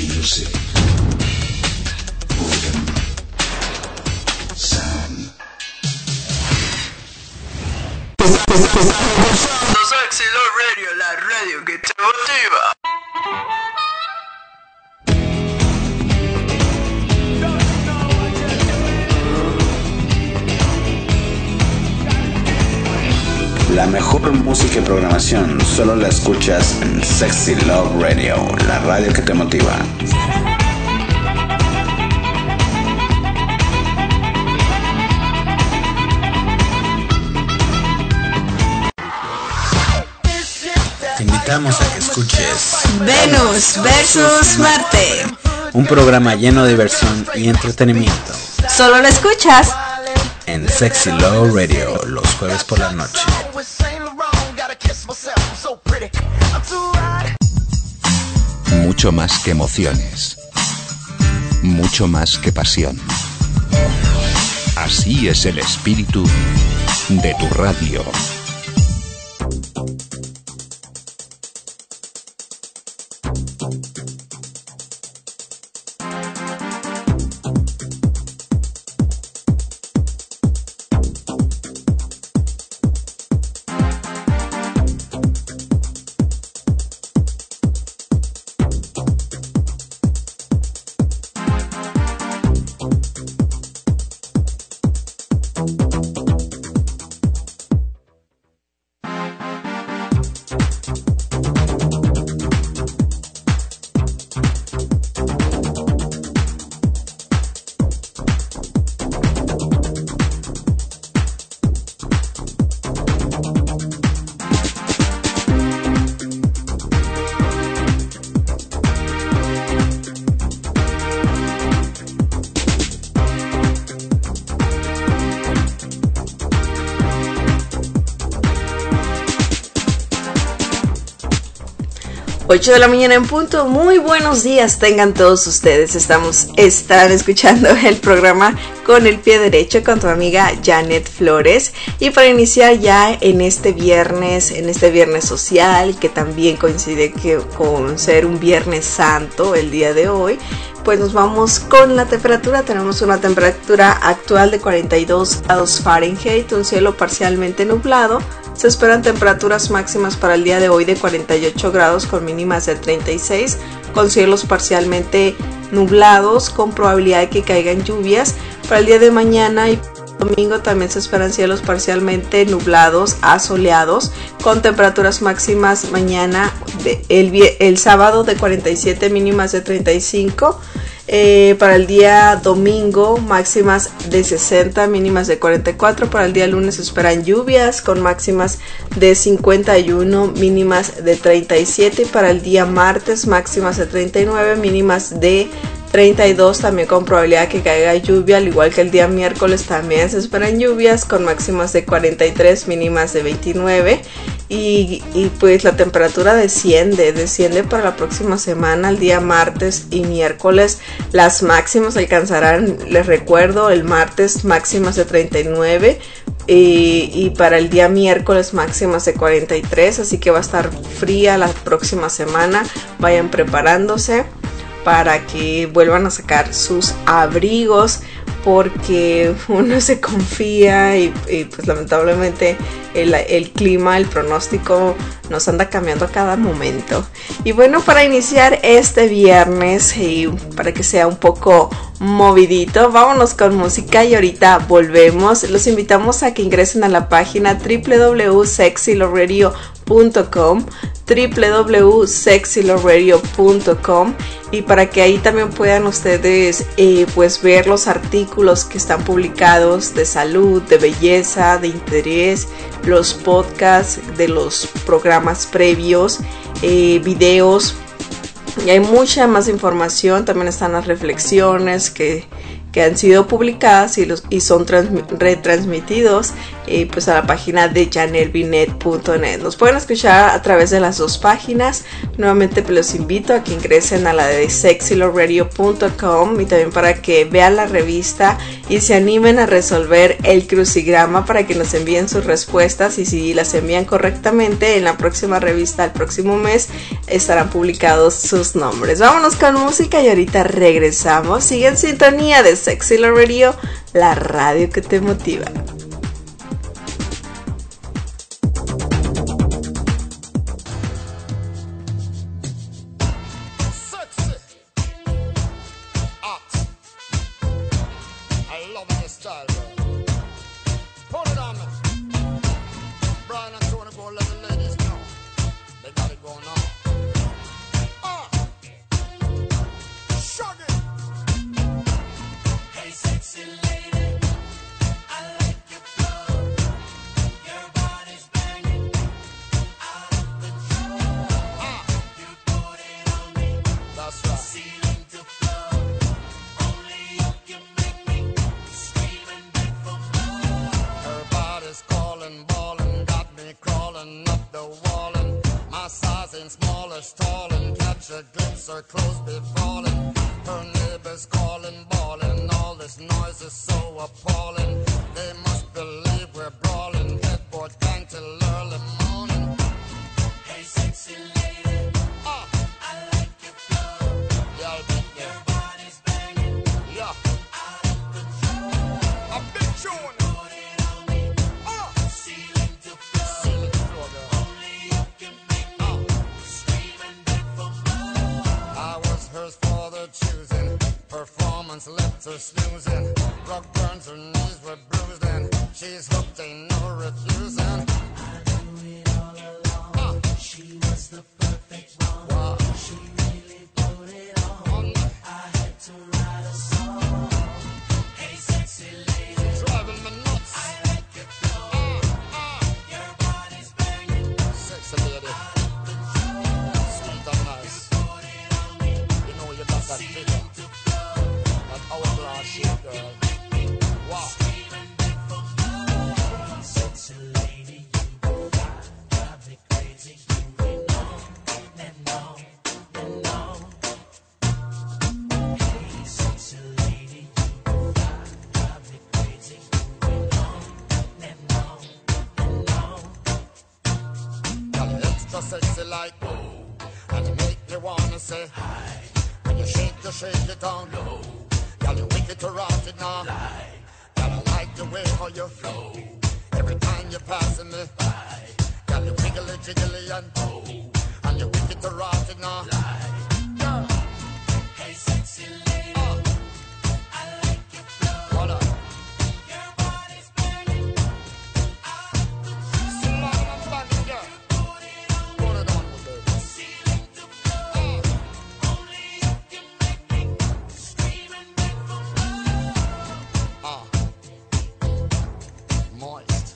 music. Boredom. Sound. Sexy Love Radio, la radio que te motiva. La mejor música y programación solo la escuchas en Sexy Love Radio, la radio que te motiva. Te invitamos a que escuches Venus versus Marte, un programa lleno de diversión y entretenimiento. solo lo escuchas En Sexy Love Radio, los jueves por la noche. Mucho más que emociones. Mucho más que pasión. Así es el espíritu de tu radio. Ocho de la mañana en punto. Muy buenos días tengan todos ustedes. Están escuchando el programa Con el Pie Derecho con tu amiga Janet Flores. Y para iniciar ya en este viernes social, que también coincide con ser un Viernes Santo el día de hoy, pues nos vamos con la temperatura. Tenemos una temperatura actual de 42 grados Fahrenheit, un cielo parcialmente nublado. Se esperan temperaturas máximas para el día de hoy de 48 grados con mínimas de 36, con cielos parcialmente nublados, con probabilidad de que caigan lluvias. Para el día de mañana y domingo también se esperan cielos parcialmente nublados a soleados, con temperaturas máximas mañana, el sábado de 47, mínimas de 35. Para el día domingo máximas de 60, mínimas de 44. Para el día lunes se esperan lluvias con máximas de 51, mínimas de 37. Y para el día martes máximas de 39, mínimas de 32, también con probabilidad que caiga lluvia, al igual que el día miércoles también se esperan lluvias con máximas de 43, mínimas de 29. Y pues la temperatura desciende para la próxima semana. El día martes y miércoles las máximas alcanzarán, les recuerdo, el martes máximas de 39 y para el día miércoles máximas de 43, así que va a estar fría la próxima semana. Vayan preparándose para que vuelvan a sacar sus abrigos, porque uno se confía y pues lamentablemente el clima, el pronóstico nos anda cambiando a cada momento. Y bueno, para iniciar este viernes y para que sea un poco movidito, vámonos con música y ahorita volvemos. Los invitamos a que ingresen a la página www.sexylowradio.com www.sexylowradio.com y para que ahí también puedan ustedes pues ver los artículos que están publicados de salud, de belleza, de interés, los podcasts de los programas previos, videos, y hay mucha más información. También están las reflexiones que que han sido publicadas y son retransmitidos pues a la página de janelvinet.net. Nos pueden escuchar a través de las dos páginas. Nuevamente pues los invito a que ingresen a la de sexyloveradio.com y también para que vean la revista y se animen a resolver el crucigrama para que nos envíen sus respuestas, y si las envían correctamente en la próxima revista el próximo mes estarán publicados sus nombres. Vámonos con música y ahorita regresamos. Sigue en sintonía de Sexy Love Radio, la radio que te motiva. Shake it down low, girl, you wicked to rot it now. Girl, I like the way how you flow. Every time you're passing me by, girl, you wiggly jiggly and oh, and you wicked to rot it now. Girl, hey sexy lady, I like your flow. What up? Your body's burning out the floor. So long I'm banging, girl. Put it on me, baby. Ceiling to floor. Only you can make me scream and beg for more. Moist.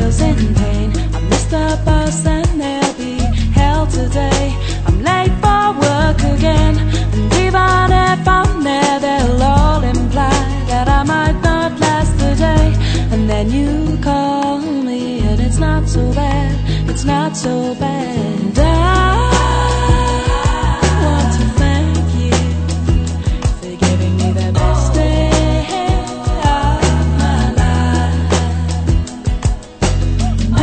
the bus and there'll be hell today. I'm late for work again. And even if I'm there, they'll all imply that I might not last the day. And then you call me and it's not so bad, it's not so bad. And I want to thank you for giving me the best day of my life. And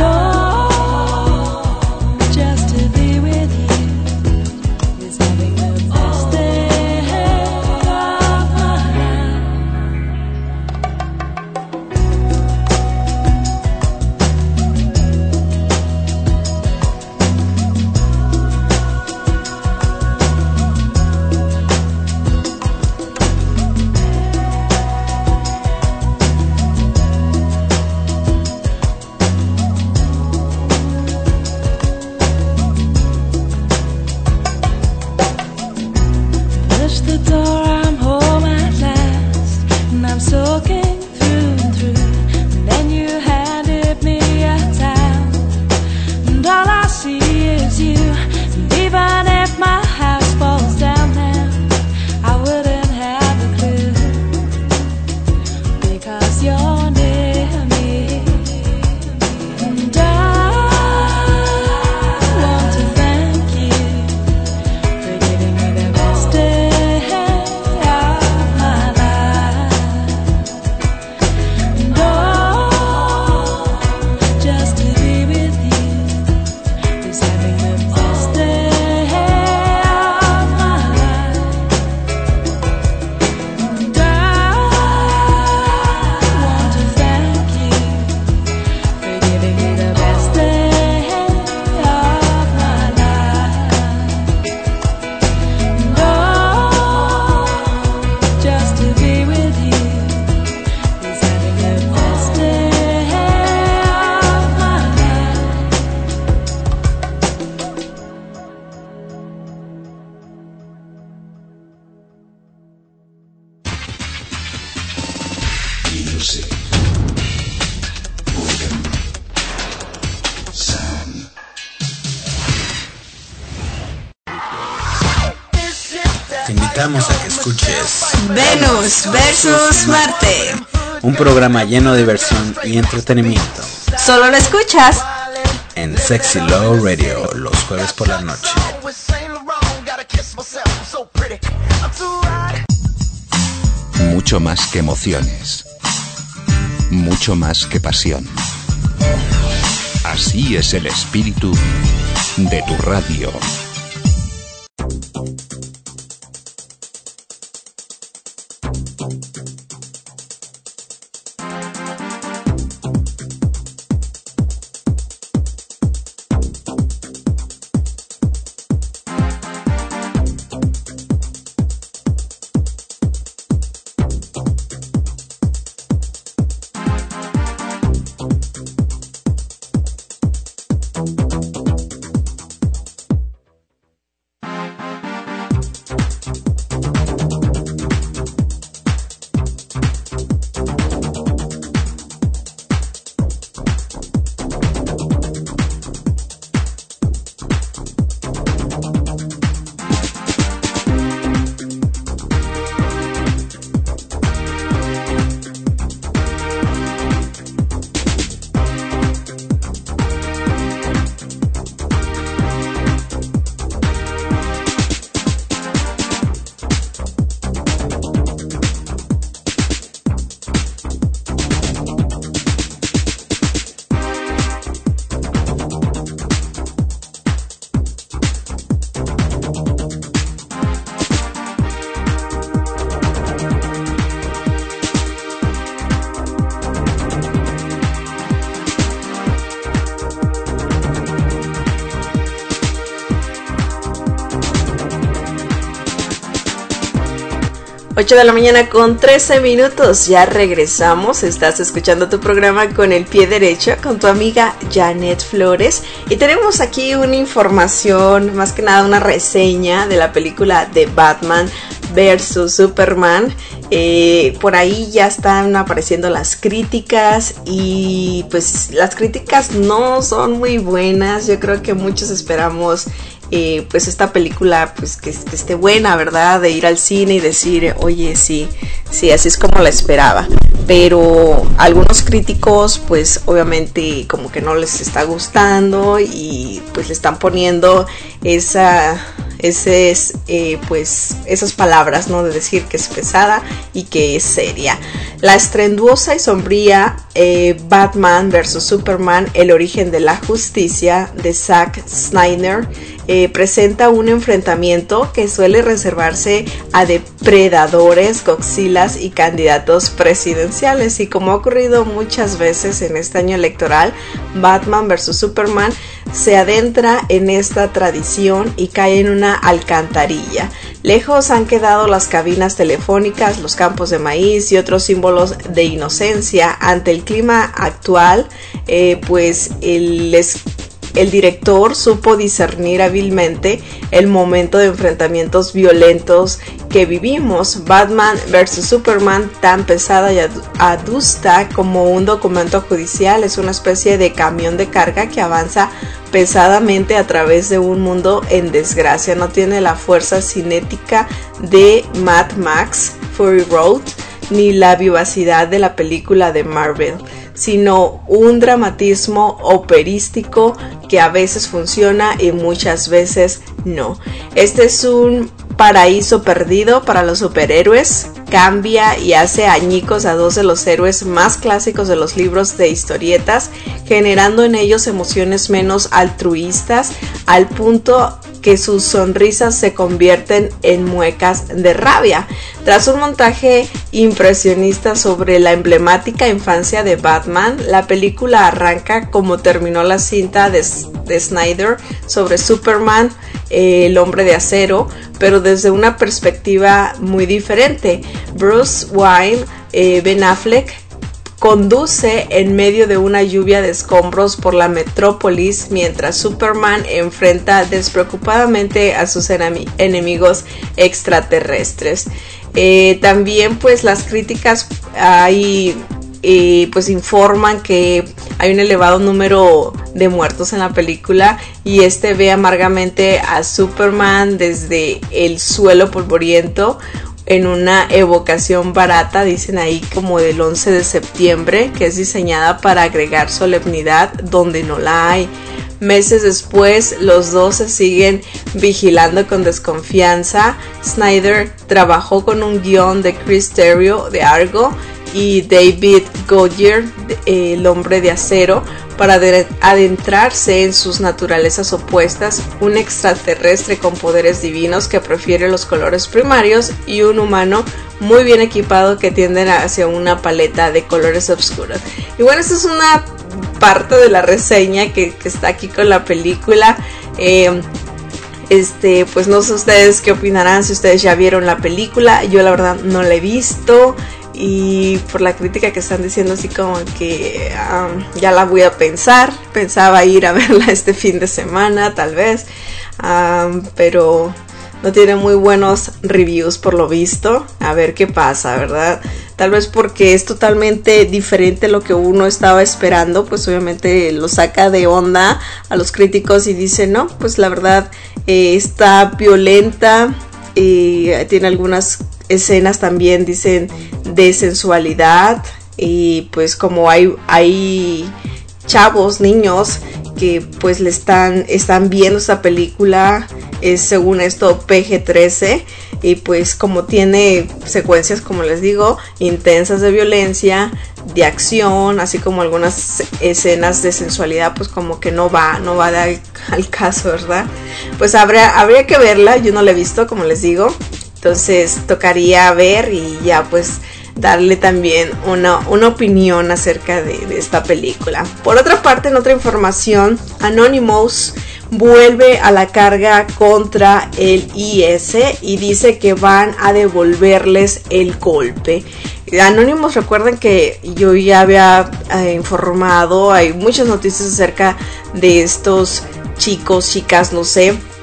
oh, just to be with you is having the best day of my life. Push the door, I'm home at last, and I'm soaking through and through. And then you handed me a towel, and all I see is you. And even if my house falls down now, I wouldn't have a clue, because you're near me. And I want to thank you for giving me the best day of my life. And oh, just to be with you is having the best day of my life. And I want to thank you for giving me the best day of my life. And oh, just to be with you is having the best day of my life. Music. Rhythm. Sound. Te invitamos a que escuches Venus versus Marte. un programa lleno de diversión y entretenimiento Solo lo escuchas en Sexy Love Radio los jueves por la noche. Mucho más que emociones. Mucho más que pasión. Así es el espíritu de tu radio. Ocho de la mañana con 13 minutos, ya regresamos, estás escuchando tu programa Con el Pie Derecho con tu amiga Janet Flores y tenemos aquí una información, más que nada una reseña de la película de Batman versus Superman. Por ahí ya están apareciendo las críticas y pues las críticas no son muy buenas. Yo creo que muchos esperamos pues esta película pues que esté buena, ¿verdad? De ir al cine y decir, oye, sí, así es como la esperaba. Pero algunos críticos pues obviamente como que no les está gustando y pues le están poniendo pues esas palabras, ¿no? De decir que es pesada y que es seria. La estruendosa y sombría Batman vs Superman, el origen de la justicia de Zack Snyder presenta un enfrentamiento que suele reservarse a depredadores, Godzillas y candidatos presidenciales, y como ha ocurrido muchas veces en este año electoral, Batman vs Superman se adentra en esta tradición y cae en una alcantarilla. Lejos han quedado las cabinas telefónicas, los campos de maíz y otros símbolos de inocencia. Ante el clima actual, pues el director supo discernir hábilmente el momento de enfrentamientos violentos que vivimos. Batman vs Superman, tan pesada y adusta como un documento judicial, es una especie de camión de carga que avanza pesadamente a través de un mundo en desgracia. No tiene la fuerza cinética de Mad Max Fury Road ni la vivacidad de la película de Marvel, sino un dramatismo operístico que a veces funciona y muchas veces no. Este es un paraíso perdido para los superhéroes. Cambia y hace añicos a dos de los héroes más clásicos de los libros de historietas, generando en ellos emociones menos altruistas, al punto que sus sonrisas se convierten en muecas de rabia. Tras un montaje impresionista sobre la emblemática infancia de Batman, la película arranca como terminó la cinta de Snyder sobre Superman, el hombre de acero, pero desde una perspectiva muy diferente. Bruce Wayne, Ben Affleck, conduce en medio de una lluvia de escombros por la metrópolis, mientras Superman enfrenta despreocupadamente a sus enemigos extraterrestres. También pues las críticas pues informan que hay un elevado número de muertos en la película y ve amargamente a Superman desde el suelo polvoriento en una evocación barata, dicen ahí, como del 11 de septiembre, que es diseñada para agregar solemnidad donde no la hay. Meses después, los dos se siguen vigilando con desconfianza. Snyder trabajó con un guión de Chris Terrio de Argo y David Goyer, el hombre de acero, para adentrarse en sus naturalezas opuestas, un extraterrestre con poderes divinos que prefiere los colores primarios y un humano muy bien equipado que tiende hacia una paleta de colores oscuros. Y bueno, esta es una parte de la reseña que está aquí con la película. Pues no sé ustedes qué opinarán, si ustedes ya vieron la película. Yo la verdad no la he visto, y por la crítica que están diciendo así como que ya la voy a pensaba ir a verla este fin de semana tal vez, pero no tiene muy buenos reviews por lo visto. A ver qué pasa, ¿verdad? Tal vez porque es totalmente diferente a lo que uno estaba esperando, pues obviamente lo saca de onda a los críticos y dice, no, pues la verdad está violenta, tiene algunas escenas también, dicen, de sensualidad, y pues como hay chavos, niños que pues están viendo esta película, es según esto PG-13, y pues como tiene secuencias, como les digo, intensas de violencia, de acción, así como algunas escenas de sensualidad, pues como que no va al caso, ¿verdad? Pues habría que verla. Yo no la he visto, como les digo, entonces tocaría ver y ya pues darle también una opinión acerca de esta película. Por otra parte, en otra información, Anonymous vuelve a la carga contra el IS y dice que van a devolverles el golpe. Anonymous, recuerden que yo ya había informado, hay muchas noticias acerca de estos chicos, chicas, no sé,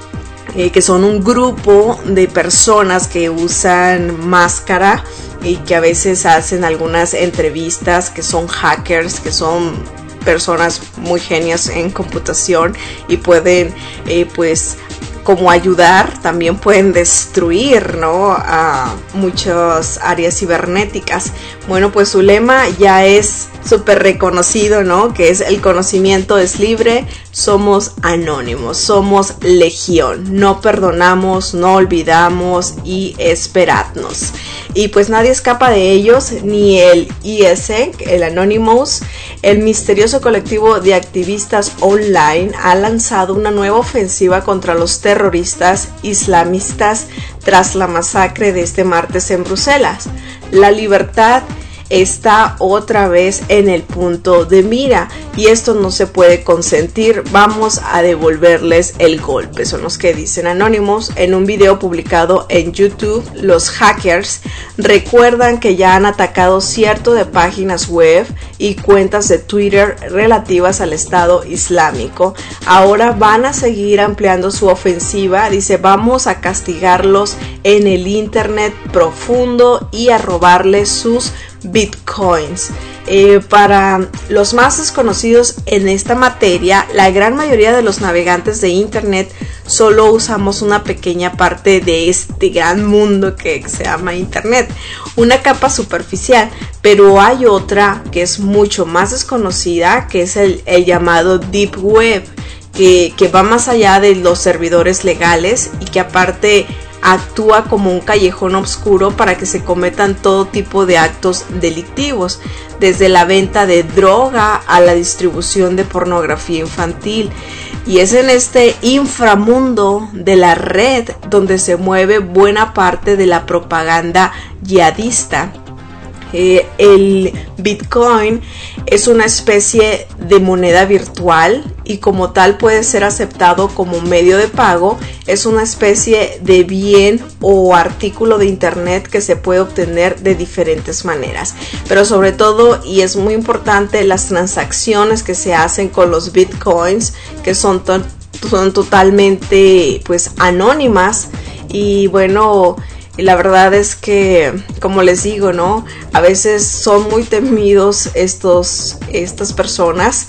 que son un grupo de personas que usan máscara y que a veces hacen algunas entrevistas, que son hackers, que son personas muy genias en computación y pueden pues como ayudar, también pueden destruir, ¿no?, a muchas áreas cibernéticas. Bueno, pues su lema ya es súper reconocido, ¿no?, que es: el conocimiento es libre, somos anónimos, somos legión, no perdonamos, no olvidamos y esperadnos. Y pues nadie escapa de ellos, ni el IS, el Anonymous. El misterioso colectivo de activistas online ha lanzado una nueva ofensiva contra los terroristas islamistas tras la masacre de este martes en Bruselas. La libertad está otra vez en el punto de mira y esto no se puede consentir, vamos a devolverles el golpe, son los que dicen Anonymous. En un video publicado en YouTube, los hackers recuerdan que ya han atacado cierto de páginas web y cuentas de Twitter relativas al Estado Islámico. Ahora van a seguir ampliando su ofensiva, dice: vamos a castigarlos en el internet profundo y a robarles sus bitcoins. Para los más desconocidos en esta materia, la gran mayoría de los navegantes de internet solo usamos una pequeña parte de este gran mundo que se llama internet, una capa superficial, pero hay otra que es mucho más desconocida, que es el llamado Deep Web, que va más allá de los servidores legales y que aparte actúa como un callejón oscuro para que se cometan todo tipo de actos delictivos, desde la venta de droga a la distribución de pornografía infantil. Y es en este inframundo de la red donde se mueve buena parte de la propaganda yihadista. El Bitcoin es una especie de moneda virtual y como tal puede ser aceptado como medio de pago. Es una especie de bien o artículo de internet que se puede obtener de diferentes maneras, pero sobre todo, y es muy importante, las transacciones que se hacen con los bitcoins, que son totalmente pues anónimas. Y bueno, la verdad es que, como les digo, ¿no?, a veces son muy temidos estas personas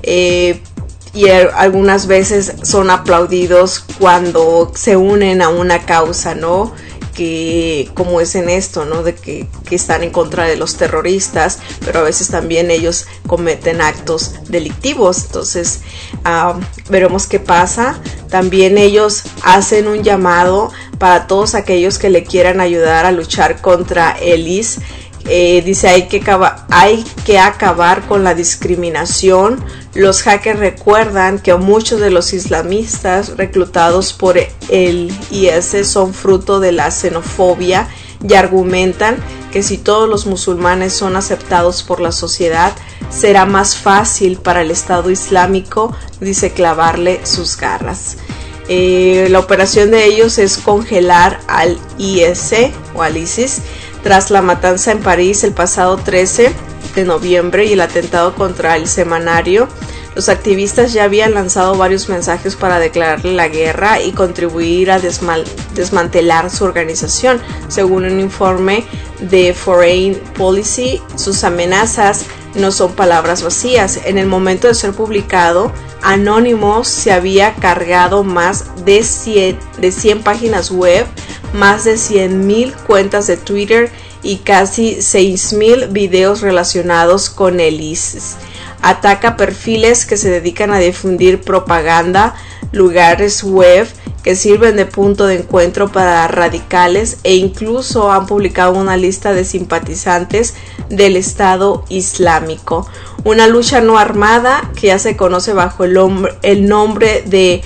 y algunas veces son aplaudidos cuando se unen a una causa, ¿no?, que como es en esto, ¿no?, de que están en contra de los terroristas, pero a veces también ellos cometen actos delictivos. Entonces veremos qué pasa. También ellos hacen un llamado para todos aquellos que le quieran ayudar a luchar contra el IS. Dice hay que acabar con la discriminación. Los hackers recuerdan que muchos de los islamistas reclutados por el IS son fruto de la xenofobia y argumentan que si todos los musulmanes son aceptados por la sociedad, será más fácil para el Estado Islámico, dice, clavarle sus garras. La operación de ellos es congelar al IS o al ISIS tras la matanza en París el pasado 13 de noviembre y el atentado contra el semanario. Los activistas ya habían lanzado varios mensajes para declararle la guerra y contribuir a desmantelar su organización. Según un informe de Foreign Policy, sus amenazas no son palabras vacías. En el momento de ser publicado, Anonymous se había cargado más de 100 páginas web, más de 100,000 cuentas de Twitter y casi 6,000 videos relacionados con el ISIS. Ataca perfiles que se dedican a difundir propaganda, lugares web que sirven de punto de encuentro para radicales e incluso han publicado una lista de simpatizantes del Estado Islámico. Una lucha no armada que ya se conoce bajo el nombre de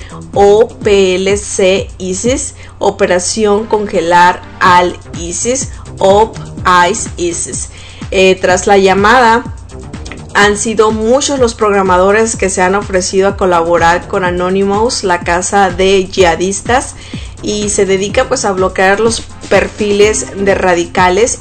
OPLC ISIS, Operación Congelar al ISIS, OP-ISIS. Tras la llamada, han sido muchos los programadores que se han ofrecido a colaborar con Anonymous, la casa de yihadistas, y se dedica pues a bloquear los perfiles de radicales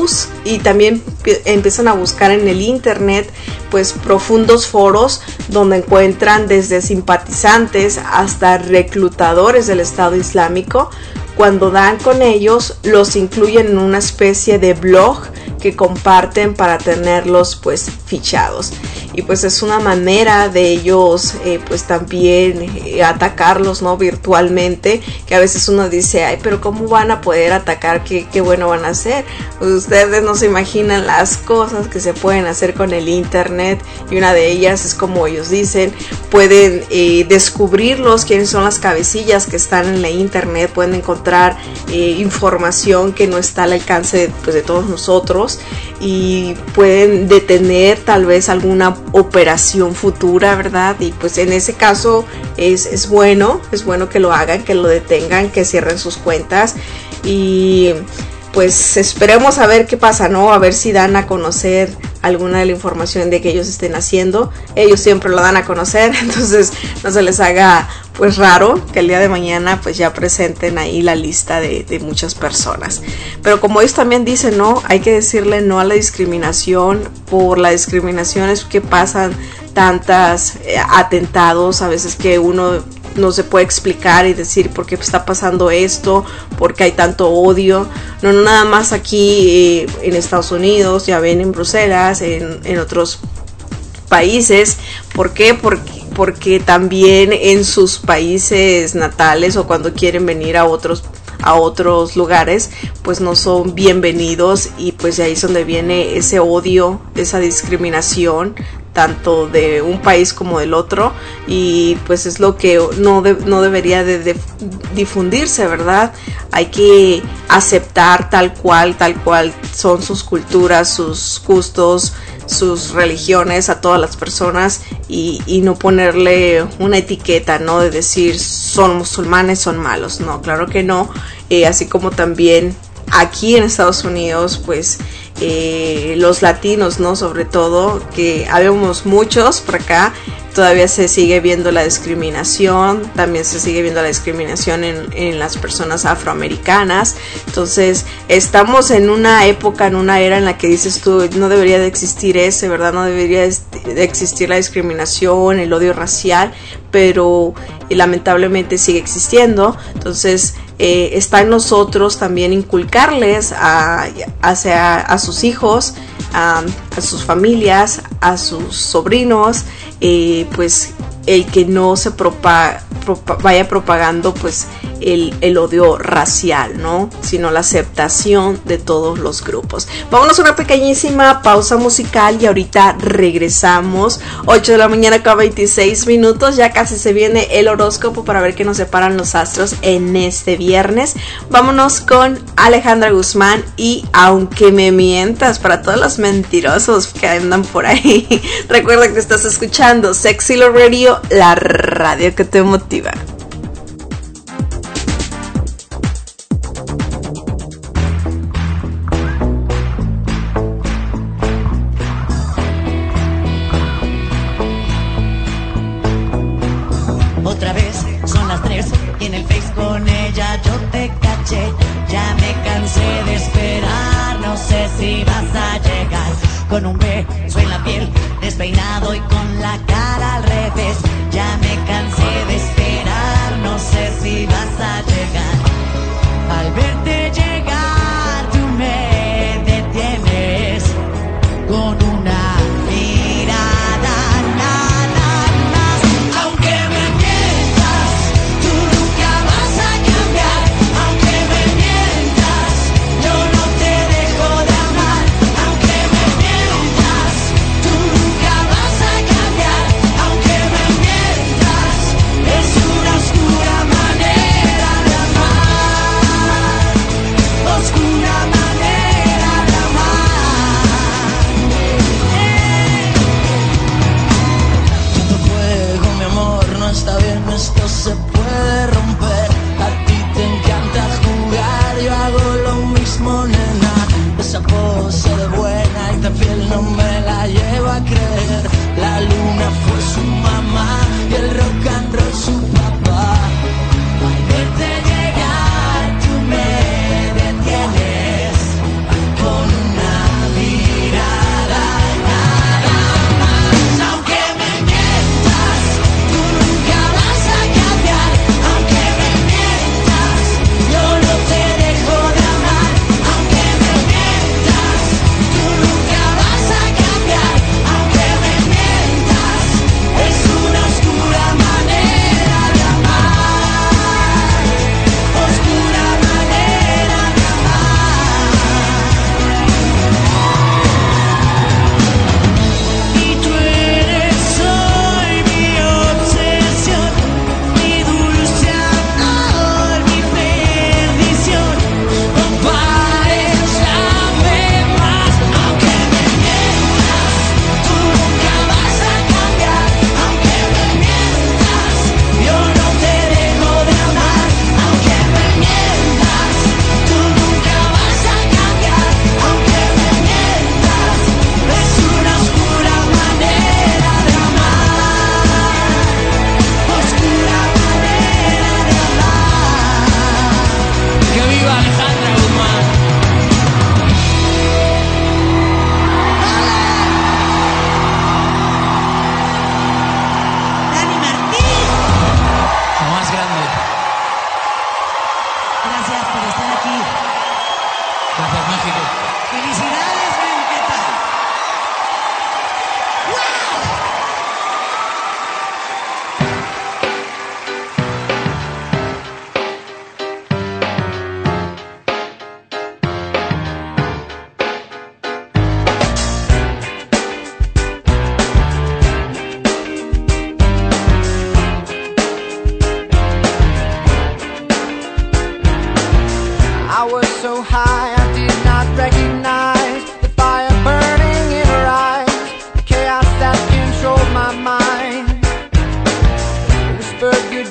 y también empiezan a buscar en el internet pues profundos foros donde encuentran desde simpatizantes hasta reclutadores del Estado Islámico. Cuando dan con ellos, los incluyen en una especie de blog que comparten para tenerlos pues fichados, y pues es una manera de ellos pues también atacarlos, ¿no? Virtualmente, que a veces uno dice, ay, pero ¿cómo van a poder atacar? ¿Qué bueno van a hacer? Ustedes no se imaginan las cosas que se pueden hacer con el internet, y una de ellas es, como ellos dicen, pueden descubrirlos, quiénes son las cabecillas que están en la internet, pueden encontrar información que no está al alcance pues, de todos nosotros, y pueden detener tal vez alguna operación futura, ¿verdad? Y pues en ese caso es bueno que lo hagan, que lo detengan, que cierren sus cuentas, y pues esperemos a ver qué pasa, ¿no? A ver si dan a conocer alguna de la información de que ellos estén haciendo. Ellos siempre lo dan a conocer, entonces no se les haga pues raro que el día de mañana pues ya presenten ahí la lista de muchas personas. Pero como ellos también dicen, no, hay que decirle no a la discriminación. Por la discriminación es que pasan tantos atentados, a veces que uno no se puede explicar y decir por qué está pasando esto, por qué hay tanto odio. No nada más aquí en Estados Unidos, ya ven, en Bruselas, en otros países. ¿Por qué? Porque también en sus países natales, o cuando quieren venir a otros lugares, pues no son bienvenidos, y pues de ahí es donde viene ese odio, esa discriminación, tanto de un país como del otro, y pues es lo que no debería de difundirse, ¿verdad? Hay que aceptar tal cual son sus culturas, sus gustos, sus religiones a todas las personas, y no ponerle una etiqueta, ¿no? De decir son musulmanes, son malos. No, claro que no. Así como también aquí en Estados Unidos, pues los latinos, ¿no? Sobre todo, que habemos muchos por acá, todavía se sigue viendo la discriminación, también se sigue viendo la discriminación en las personas afroamericanas. Entonces estamos en una época, en una era en la que dices tú, no debería de existir ¿verdad? No debería de existir la discriminación, el odio racial, pero lamentablemente sigue existiendo. Entonces está en nosotros también inculcarles a sus hijos, a sus familias, a sus sobrinos, pues el que no se vaya propagando pues el odio racial, ¿no? Sino la aceptación de todos los grupos. Vámonos a una pequeñísima pausa musical y ahorita regresamos. 8 de la mañana con 26 minutos. Ya casi se viene el horóscopo para ver qué nos separan los astros en este viernes. Vámonos con Alejandra Guzmán y Aunque me mientas, para todos los mentirosos que andan por ahí. Recuerda que estás escuchando Sexy Love Radio, la radio que te motiva. Otra vez son las 3 y en el Face con ella yo te caché. Ya me cansé de esperar, no sé si vas a llegar. Con un beso en la piel, despeinado y con la cara al revés. Ya me cansé de esperar, no sé si vas a llegar. Al verte llegar tú me detienes con una mirada nada más. Aunque me mientas, tú nunca vas a cambiar. Aunque me mientas, yo no te dejo de amar. Aunque me mientas, tú nunca vas a cambiar. Aunque me mientas, es una oscura manera de amar. Oscura manera de amar. Tu juego, mi amor, no está bien, esto se puede romper. A ti te encanta jugar, yo hago lo mismo, nena. Esa pose de buena y tan fiel no me la llevo a creer. La luna fue su mamá y el rock and roll su papá. Al verte llegar tú me detienes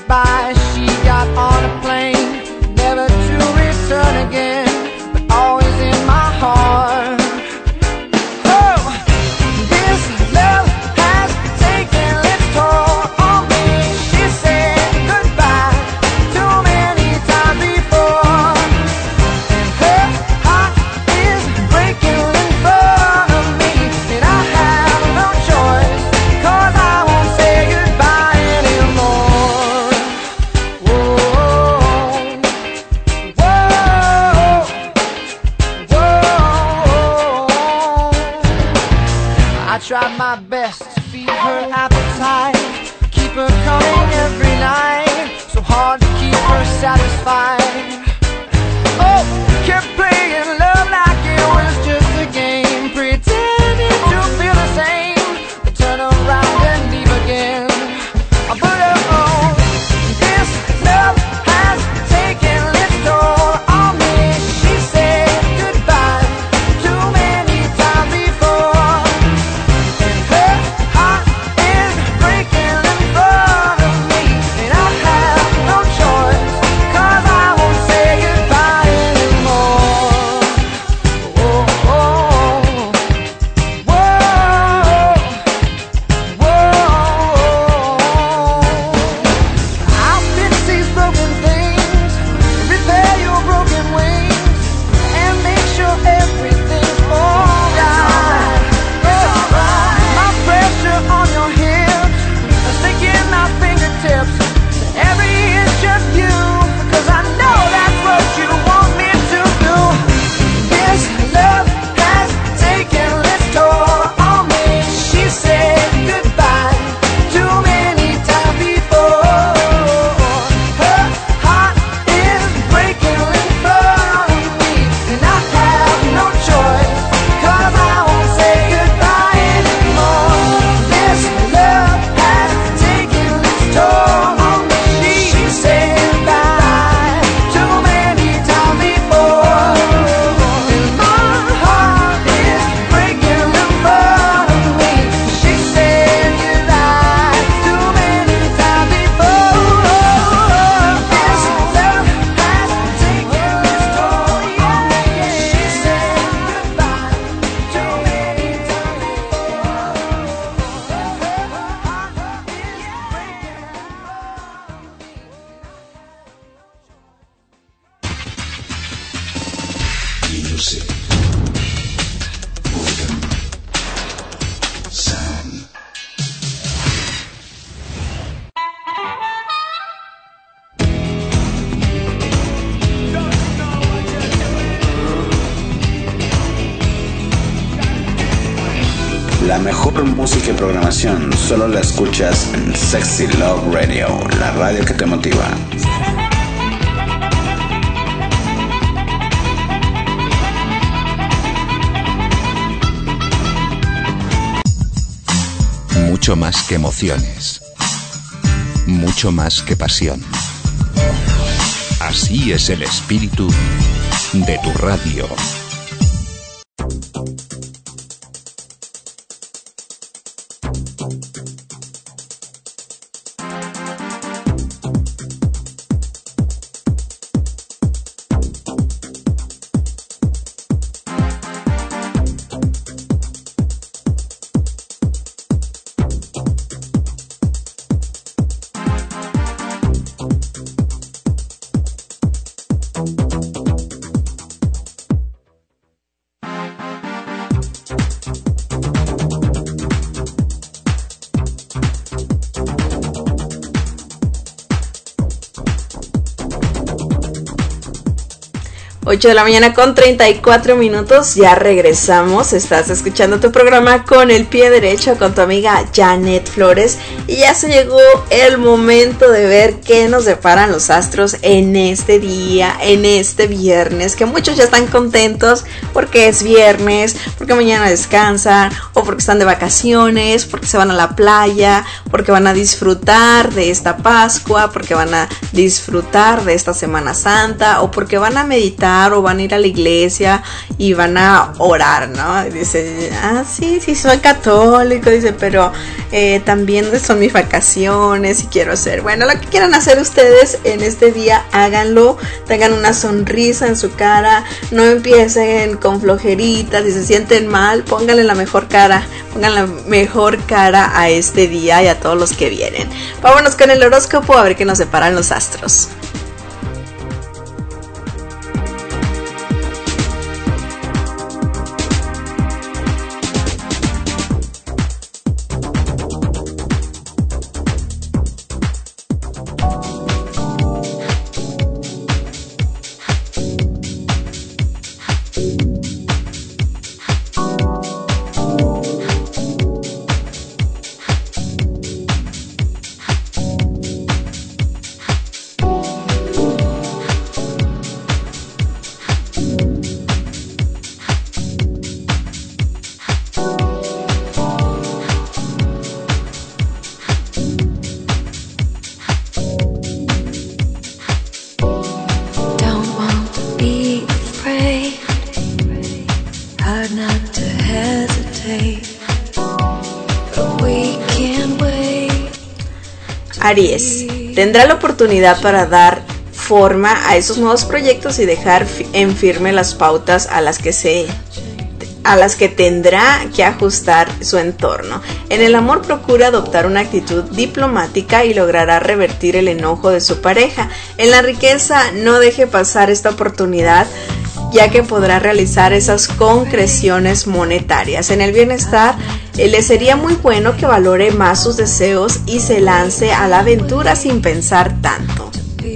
goodbye. She got on a plane, never to return again, but always in my heart. Oh, this love has taken its toll on me. She said goodbye too many times before, and her heart is breaking in front of me, and I have no choice, 'cause I won't say goodbye anymore. Whoa, whoa, whoa. I tried my best to feed her appetite, keep her coming every night, so hard to keep her satisfied. Oh, kept playing love like it was just a game, pretending to feel the same, but turn around and leave again. But oh, this love has taken its toll on me. She said goodbye too many times before, and her heart is breaking in front of me, and I have no choice, 'cause I won't say goodbye anymore. Whoa, whoa, whoa, whoa. I'll fix these broken things, repair your broken wings, and make sure everything's alright. My pressure on your hips, sticking my fingertips to every inch of you, 'cause I know that's what you want me to do. This love has taken its toll on me. She said goodbye too many times before. Her heart is breaking in front of me, and I have no choice, 'cause I won't say goodbye anymore. This love has taken its toll on me. She said goodbye too many times before, and my heart is breaking in front of me. She said goodbye too many times before. This love has taken its toll, yeah, yeah. She said goodbye too many times before. Her heart is breaking in Music. Rhythm. Sound. La mejor música y programación solo la escuchas en Sexy Love Radio, la radio que te motiva. Mucho más que emociones. Mucho más que pasión. Así es el espíritu de tu radio. Ocho de la mañana con 34 minutos, ya regresamos. Estás escuchando tu programa Con el Pie Derecho con tu amiga Janet Flores, y ya se llegó el momento de ver qué nos deparan los astros en este día, en este viernes, que muchos ya están contentos porque es viernes, porque mañana descansan, o porque están de vacaciones, porque se van a la playa, porque van a disfrutar de esta Pascua, porque van a disfrutar de esta Semana Santa, o porque van a meditar orar o van a ir a la iglesia y van a orar, ¿no? Y dice, sí, soy católico, dice, pero también son mis vacaciones y quiero hacer, bueno, lo que quieran hacer ustedes en este día, háganlo, tengan una sonrisa en su cara, no empiecen con flojeritas, si se sienten mal, pónganle la mejor cara a este día y a todos los que vienen. Vámonos con el horóscopo a ver qué nos separan los astros. Aries, tendrá la oportunidad para dar forma a esos nuevos proyectos y dejar en firme las pautas a las que tendrá que ajustar su entorno. En el amor procura adoptar una actitud diplomática y logrará revertir el enojo de su pareja. En la riqueza, no deje pasar esta oportunidad, ya que podrá realizar esas concreciones monetarias. En el bienestar, le sería muy bueno que valore más sus deseos y se lance a la aventura sin pensar tanto.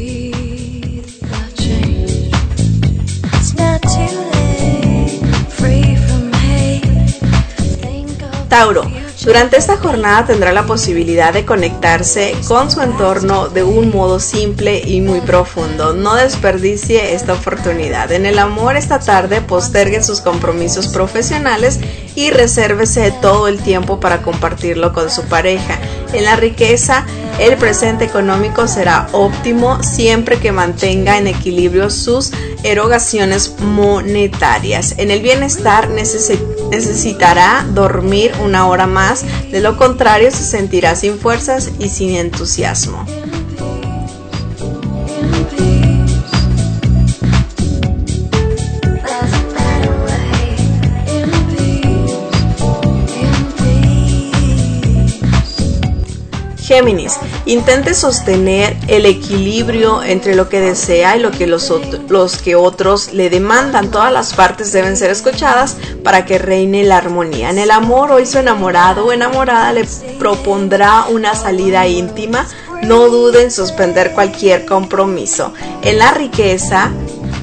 Tauro, durante esta jornada tendrá la posibilidad de conectarse con su entorno de un modo simple y muy profundo. No desperdicie esta oportunidad. En el amor, esta tarde postergue sus compromisos profesionales y resérvese todo el tiempo para compartirlo con su pareja. En la riqueza, el presente económico será óptimo siempre que mantenga en equilibrio sus erogaciones monetarias. En el bienestar, necesitará dormir una hora más, de lo contrario se sentirá sin fuerzas y sin entusiasmo. Géminis, intente sostener el equilibrio entre lo que desea y lo que los que otros le demandan. Todas las partes deben ser escuchadas para que reine la armonía. En el amor, hoy su enamorado o enamorada le propondrá una salida íntima. No dude en suspender cualquier compromiso. En la riqueza,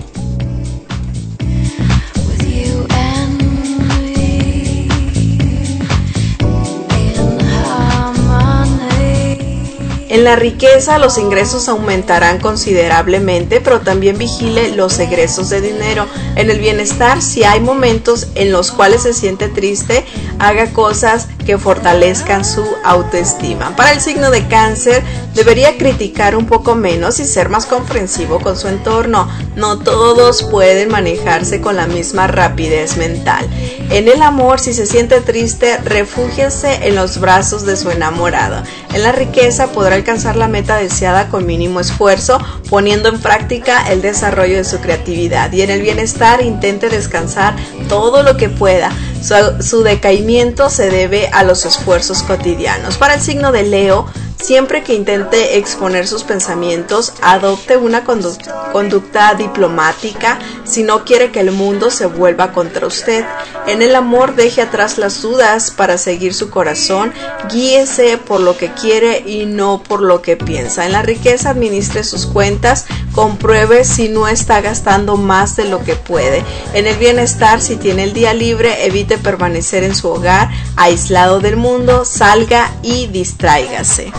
los ingresos aumentarán considerablemente, pero también vigile los egresos de dinero. En el bienestar, si hay momentos en los cuales se siente triste, haga cosas que fortalezcan su autoestima. Para el signo de Cáncer, debería criticar un poco menos y ser más comprensivo con su entorno. No todos pueden manejarse con la misma rapidez mental. En el amor, si se siente triste, refúgiese en los brazos de su enamorado. En la riqueza, podrá alcanzar la meta deseada con mínimo esfuerzo, poniendo en práctica el desarrollo de su creatividad. Y en el bienestar, intente descansar todo lo que pueda. Su decaimiento se debe a los esfuerzos cotidianos. Para el signo de Leo, siempre que intente exponer sus pensamientos, adopte una conducta diplomática si no quiere que el mundo se vuelva contra usted. En el amor, deje atrás las dudas para seguir su corazón, guíese por lo que quiere y no por lo que piensa. En la riqueza, administre sus cuentas, compruebe si no está gastando más de lo que puede. En el bienestar, si tiene el día libre, evite permanecer en su hogar, aislado del mundo, salga y distráigase.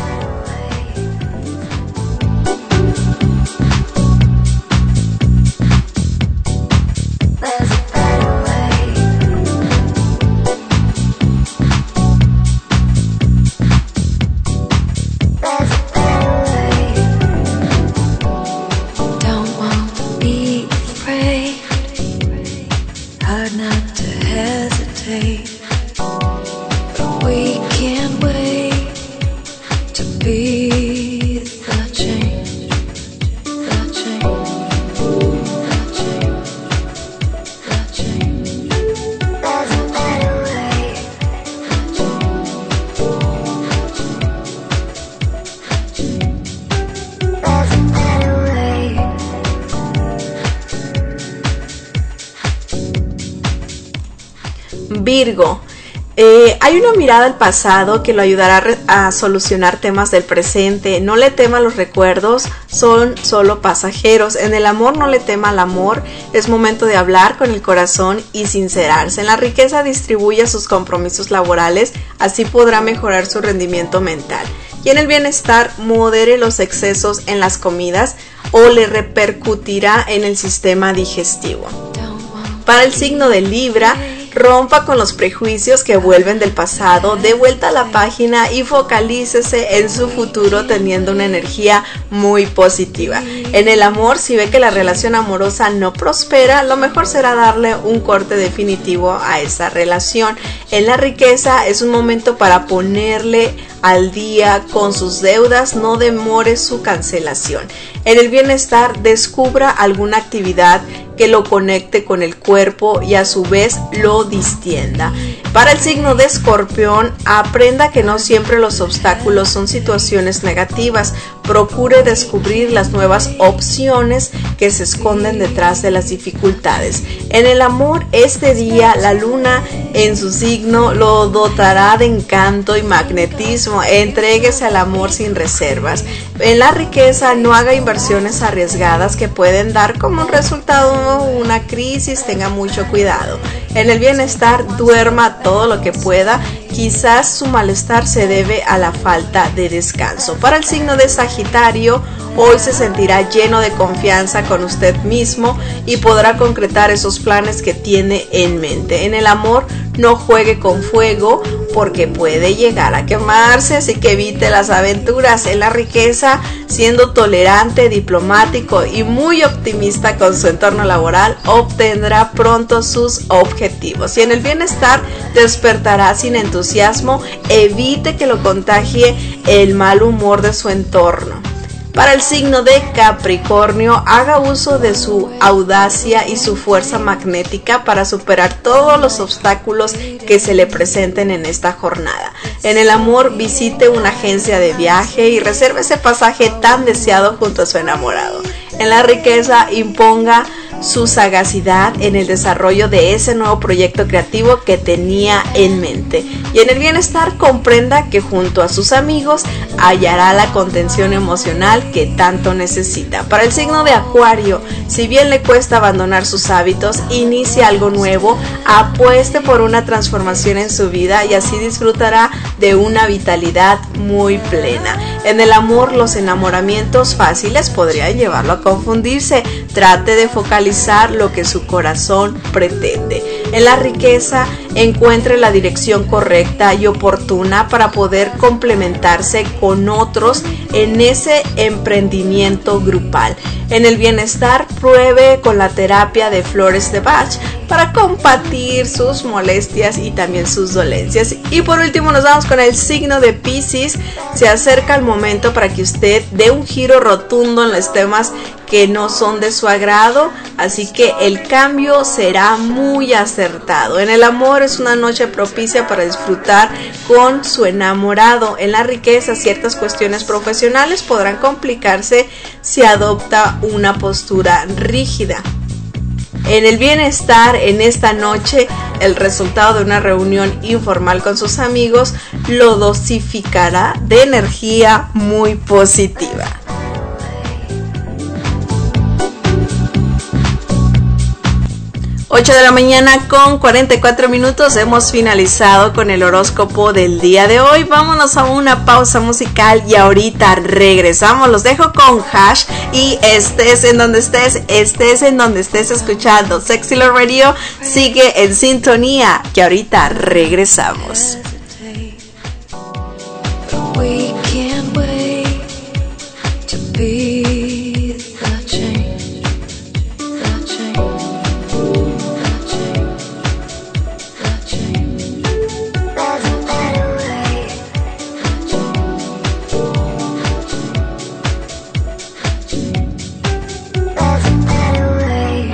Don't want to be afraid. Virgo. Hay una mirada al pasado que lo ayudará a solucionar temas del presente. No le tema a los recuerdos, son solo pasajeros. En el amor no le tema al amor, es momento de hablar con el corazón y sincerarse. En la riqueza distribuya sus compromisos laborales, así podrá mejorar su rendimiento mental. Y en el bienestar, modere los excesos en las comidas o le repercutirá en el sistema digestivo. Para el signo de Libra, rompa con los prejuicios que vuelven del pasado, dé vuelta a la página y focalícese en su futuro teniendo una energía muy positiva. En el amor, si ve que la relación amorosa no prospera, lo mejor será darle un corte definitivo a esa relación. En la riqueza, es un momento para ponerle al día con sus deudas, no demore su cancelación. En el bienestar, descubra alguna actividad que lo conecte con el cuerpo y a su vez lo distienda. Para el signo de Escorpión, aprenda que no siempre los obstáculos son situaciones negativas. Procure descubrir las nuevas opciones que se esconden detrás de las dificultades. En el amor, este día la luna en su signo lo dotará de encanto y magnetismo. Entréguese al amor sin reservas. En la riqueza, no haga inversiones arriesgadas que pueden dar como resultado una crisis, tenga mucho cuidado. En el bienestar, duerma todo lo que pueda. Quizás su malestar se debe a la falta de descanso. Para el signo de Sagitario, hoy se sentirá lleno de confianza con usted mismo y podrá concretar esos planes que tiene en mente. En el amor, no juegue con fuego porque puede llegar a quemarse, así que evite las aventuras. En la riqueza, siendo tolerante, diplomático y muy optimista con su entorno laboral, obtendrá pronto sus objetivos. Y en el bienestar, despertará sin entusiasmo, evite que lo contagie el mal humor de su entorno. Para el signo de Capricornio, haga uso de su audacia y su fuerza magnética para superar todos los obstáculos que se le presenten en esta jornada. En el amor, visite una agencia de viaje y reserve ese pasaje tan deseado junto a su enamorado. En la riqueza, imponga su sagacidad en el desarrollo de ese nuevo proyecto creativo que tenía en mente. Y en el bienestar, comprenda que junto a sus amigos hallará la contención emocional que tanto necesita. Para el signo de Acuario, si bien le cuesta abandonar sus hábitos, inicie algo nuevo, apueste por una transformación en su vida y así disfrutará de una vitalidad muy plena. En el amor, los enamoramientos fáciles podrían llevarlo a confundirse. Trate de focalizar lo que su corazón pretende. En la riqueza, encuentre la dirección correcta y oportuna para poder complementarse con otros en ese emprendimiento grupal. En el bienestar, pruebe con la terapia de flores de Bach para combatir sus molestias y también sus dolencias. Y por último, nos vamos con el signo de Piscis. Se acerca el momento para que usted dé un giro rotundo en los temas que no son de su agrado, así que el cambio será muy acertado. En el amor, es una noche propicia para disfrutar con su enamorado. En la riqueza, ciertas cuestiones profesionales podrán complicarse si adopta una postura rígida. En el bienestar, en esta noche, el resultado de una reunión informal con sus amigos lo dosificará de energía muy positiva. 8 de la mañana con 44 minutos, hemos finalizado con el horóscopo del día de hoy. Vámonos a una pausa musical y ahorita regresamos. Los dejo con Hash y estés en donde estés escuchando Sexy Love Radio. Sigue en sintonía que ahorita regresamos. We can't wait to be the change, the change, the change, the change. There's a better way. The change, there's a better way.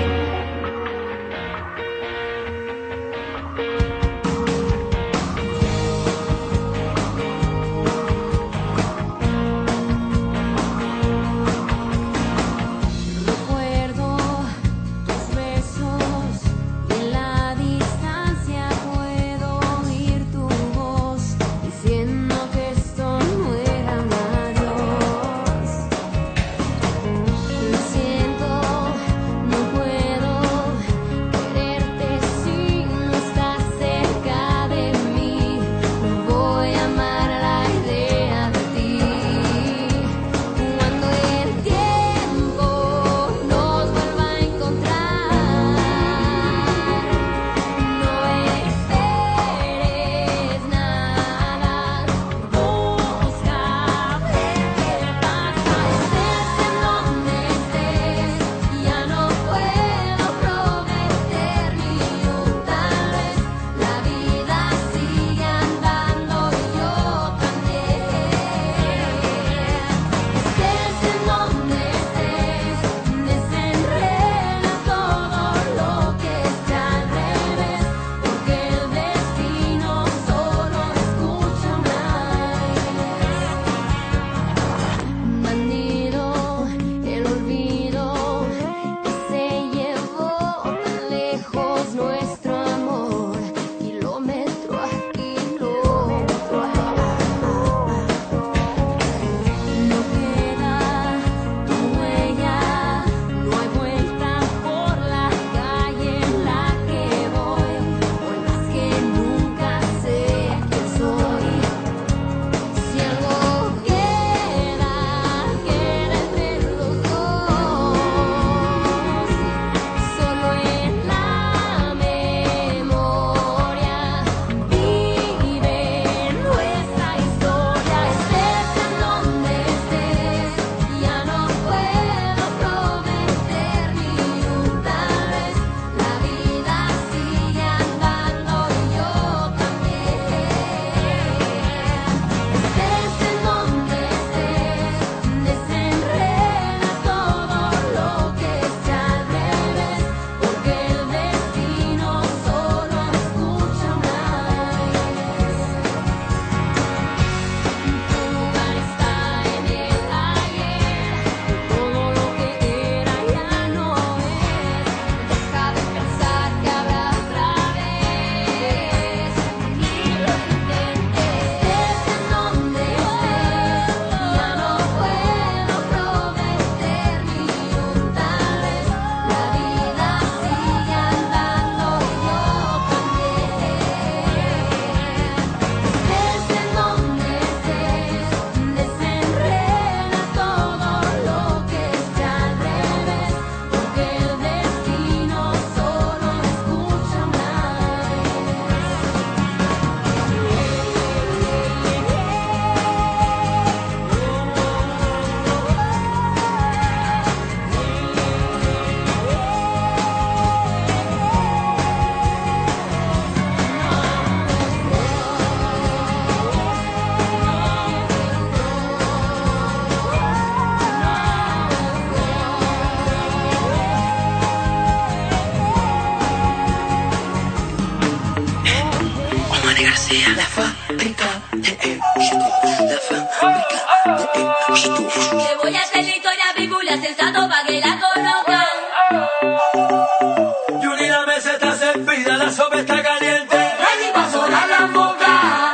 bibula sensato pa' que la conozcan. Yuri, la mesa está servida, la sopa está caliente. Ready pa' sonar la boca.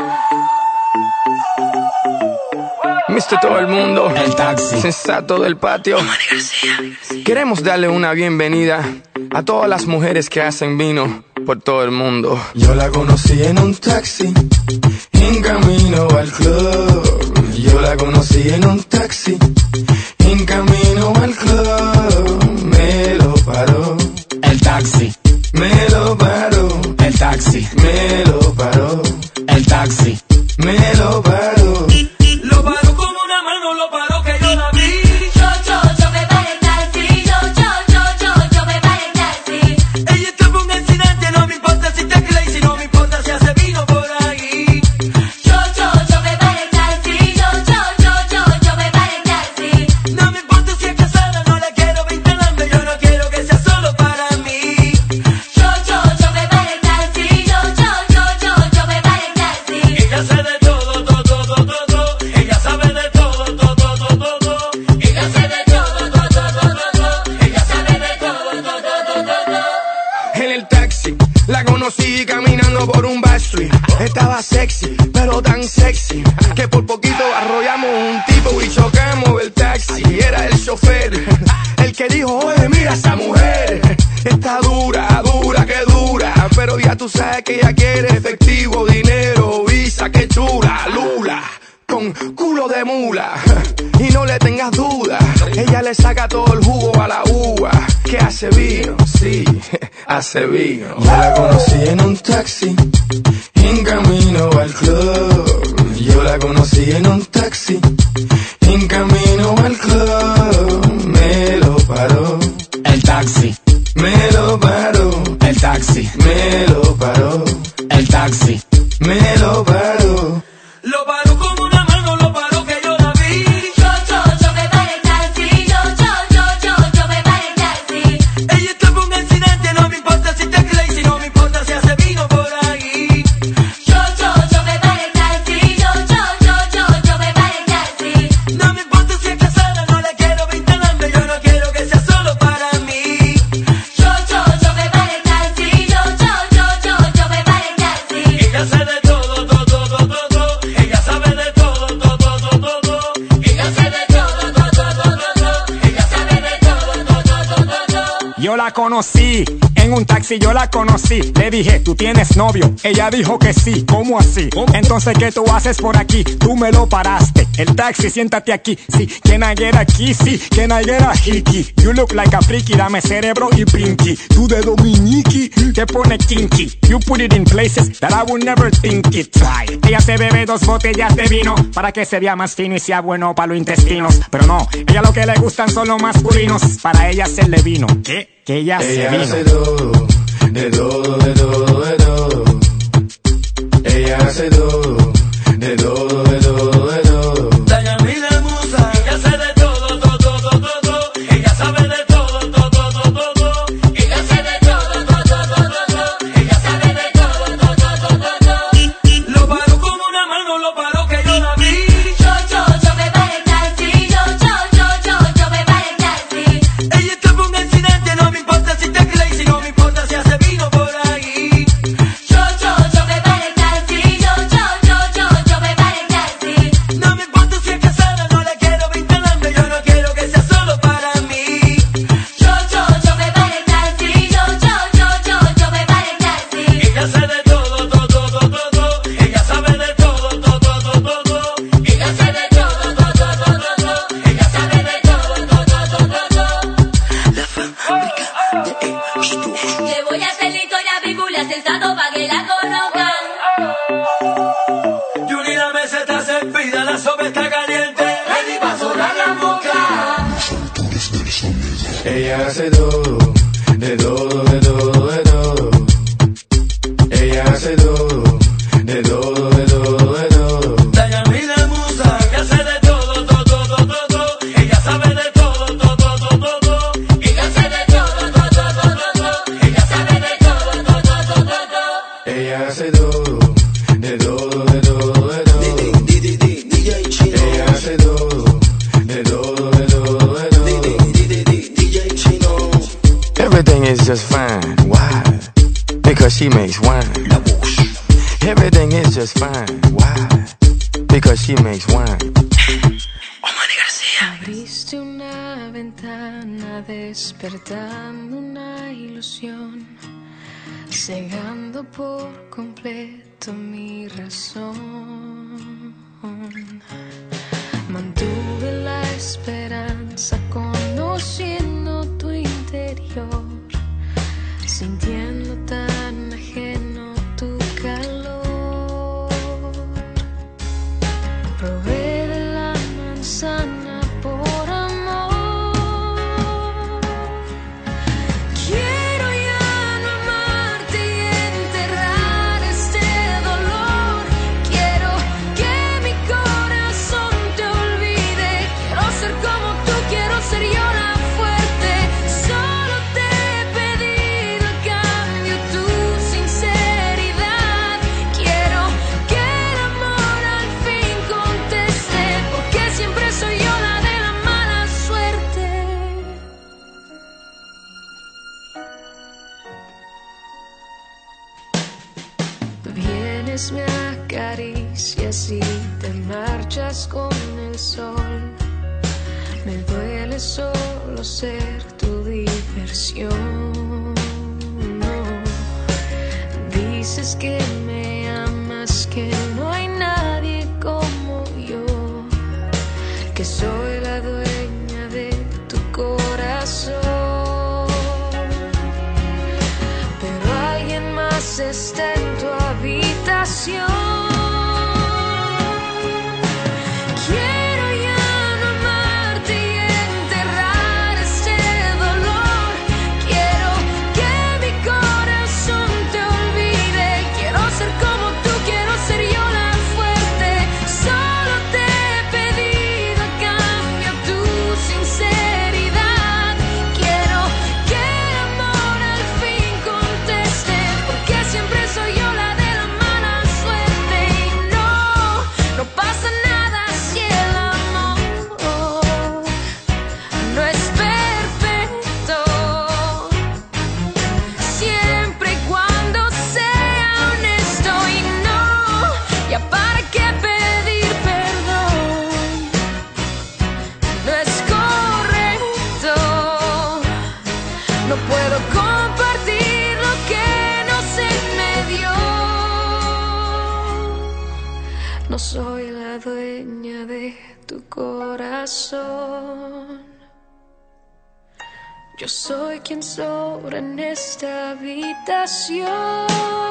Mister todo el mundo, el taxi sensato del patio. Queremos darle una bienvenida a todas las mujeres que hacen vino por todo el mundo. Yo la conocí en un taxi, en camino al club. Yo la conocí en un taxi, en camino al club. Me lo paró el taxi, me lo paró el taxi, me lo paró el taxi, me lo paró. Lo paró con una mano, lo paró que yo la vi. Yo me paré el taxi. Yo me paré el taxi. Ella está por un accidente, no me importa si te crazy, no me importa si hace vino por ahí. Yo me paré el taxi. Yo me paré el taxi. No me importa si es casada, no la quiero vinculando, yo no quiero que sea solo para mí. Yo me paré el taxi. Yo me paré el taxi. Ella sabe de todo. Ella sabe de todo. Ella sabe de todo. Ella sabe de todo. En el taxi la conocí caminando por un backstreet. Estaba sexy, pero tan sexy que por poquito arrollamos un tipo y chocamos el taxi. Era el chofer el que dijo, oye, mira esa mujer. Está dura, que dura. Pero ya tú sabes que ella quiere efectivo, dinero, visa, que chula, lula, con culo de mula. Y no le tengas duda, ella le saca todo el jugo a la uva. Que hace vino, sí, hace vino. Yo la conocí en un taxi, en camino al club. Yo la conocí en un taxi, en camino al club. Me lo paró el taxi, me lo paró el taxi, me lo paró el taxi, me lo paró. Lo paró con una mano, lo paró que yo la vi. Yo me paré el taxi. Yo me paré el taxi. Ella está por un accidente, no me importa si te crazy, no me importa si hace vino por ahí. Yo me paré el taxi. Yo me paré el taxi. No me importa si es casada, no la quiero vinculando, yo no quiero que sea solo para mí. Yo me paré el taxi. Yo me paré el taxi. Ella sabe de todo. Ella sabe de todo. Ella sabe de todo. Ella sabe de todo. Yo la conocí en un taxi, yo la conocí. Le dije, ¿tú tienes novio? Ella dijo que sí. ¿Cómo así? Entonces, ¿qué tú haces por aquí? Tú me lo paraste. El taxi, siéntate aquí. Sí, can I get a key? Sí, can I get a hickey? You look like a freaky, dame cerebro y pinky. Tú de Dominiki, te pone kinky. You put it in places that I would never think it. Try. Ella se bebe 2 botellas de vino para que se vea más fino y sea bueno para los intestinos. Pero no, ella lo que le gustan son los masculinos. Para ella hacerle vino. ¿Qué? Que ella se vino. Hace todo, de todo. Ella hace todo, de todo. Dayami la musa, ella sabe de todo. Ella sabe de todo. Ella sabe de todo. Ella sabe de todo. Lo paró con una mano, lo paró que yo la vi. Yo me paré el taxi. Yo me paré el taxi. Ella está por un accidente, no me importa si te crazy, no me importa si hace vino por ahí. Yo me paré el taxi. Yo me paré el taxi. No me importa si es casada, no la quiero vinculando, yo no quiero que sea solo para mí. Yo me paré el taxi. Yo me paré el taxi. Ella sabe de todo. Ella sabe de todo. Ella sabe de todo. Ella sabe de todo. La fábrica de Estudios. Le voy a hacer la historia bibula sensato pa' que la conozcan. Yuri, la mesa está servida, la sopa está caliente. Ready pa' sonar la boca. Ella hace todo, de todo. Ella hace todo, de todo. Dayami la musa, ella sabe de todo. Ella sabe de todo. Ella sabe de todo. Ella sabe de todo. Ella hace todo, de todo. Ella hace todo, de todo. Everything is just fine. Why? Because she makes wine. Everything is just fine. Why? Because she makes wine. Abriste una ventana despertando una ilusión, cegando por completo mi razón. Mantuve la esperanza conociendo tu interior, sintiendo tan ajeno tu calor. Probé de la manzana por amor. Quiero ya no amarte y enterrar este dolor. Quiero que mi corazón te olvide. Quiero ser como tú, quiero ser yo la fuerte. Solo te he pedido a cambio tu sinceridad. Quiero que el amor al fin conteste, porque siempre soy yo la de la mala suerte. Vienes, me acaricias y te marchas con el sol. Me duele solo ser tu diversión. No. Dices que me amas, que no hay nadie como yo, que soy la dueña de tu corazón. Pero alguien más está en tu habitación. Quiero ya no amarte y enterrar este dolor. Quiero que mi corazón te olvide. Quiero ser como tú, quiero ser yo la fuerte. Solo te he pedido a cambio tu sinceridad. Quiero que el amor al fin conteste, porque siempre soy yo la de la mala suerte. Y no pasa nada si el amor no es perfecto. Siempre y cuando sea honesto. Y ya para qué pedir perdón. No es correcto. No puedo compartir lo que no se me dio. No soy la dueña de tu corazón. Yo soy quien sobra en esta habitación.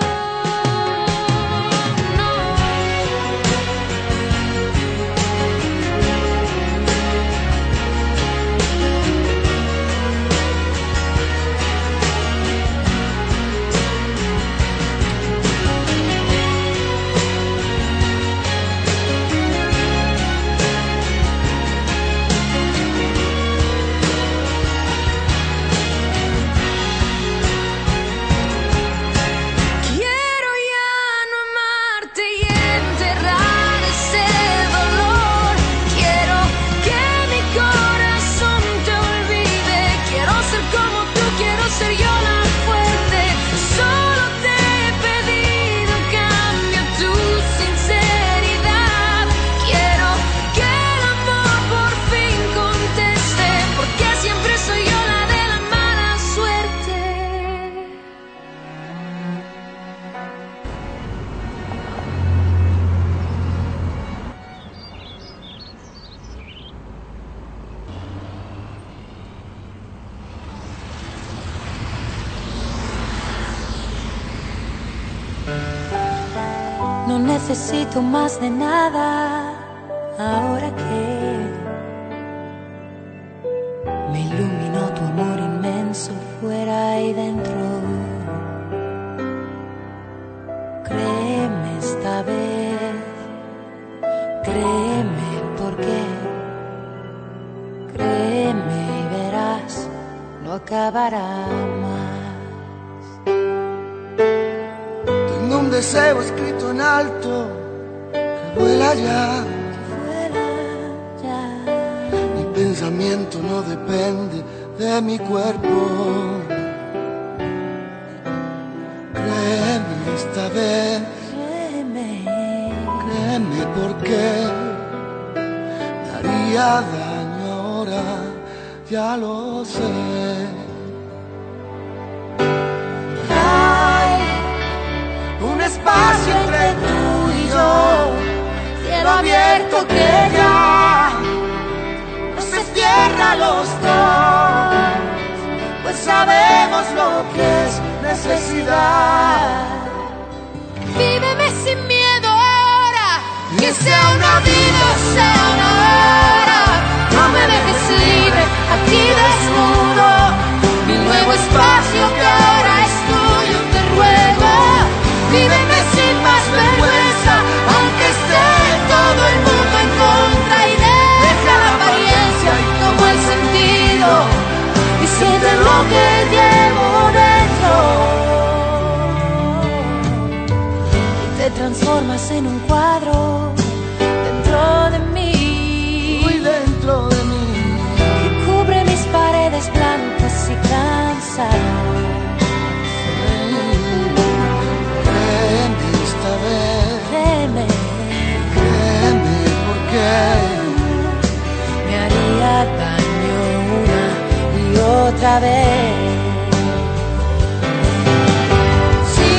Quiero ya no amarte y enterrar ese dolor. Quiero que mi corazón te olvide. Quiero ser como tú, quiero ser yo la fuerte. Solo te he pedido a cambio tu sinceridad. Quiero que el amor por fin conteste, porque siempre soy yo la de la mala suerte. No necesito más de nada ahora que me iluminó tu amor inmenso fuera y dentro. Créeme esta vez, créeme porque créeme y verás, no acabará más. Tengo un deseo escrito en alto que vuela ya. Mi pensamiento no depende de mi cuerpo. esta vez. Créeme porque me haría daño ahora, ya lo sé. Hay un espacio entre tú y yo, cielo abierto que ya nos cierra a los dos, pues sabemos lo que es necesidad. Víveme sin miedo ahora, que sea una vida o sea una hora. No me dejes libre, aquí desnudo, mi nuevo espacio que ahora es tuyo, te ruego. Víveme sin más vergüenza, aunque esté todo el mundo en contra, y deja la apariencia y toma el sentido, y siente lo que llevo dentro. Y te transformas en un cuadro dentro de mí, Muy dentro de mí. que cubre mis paredes blancas y cansadas. Créeme esta vez. Créeme, Créeme porque me haría daño una y otra vez. Sí,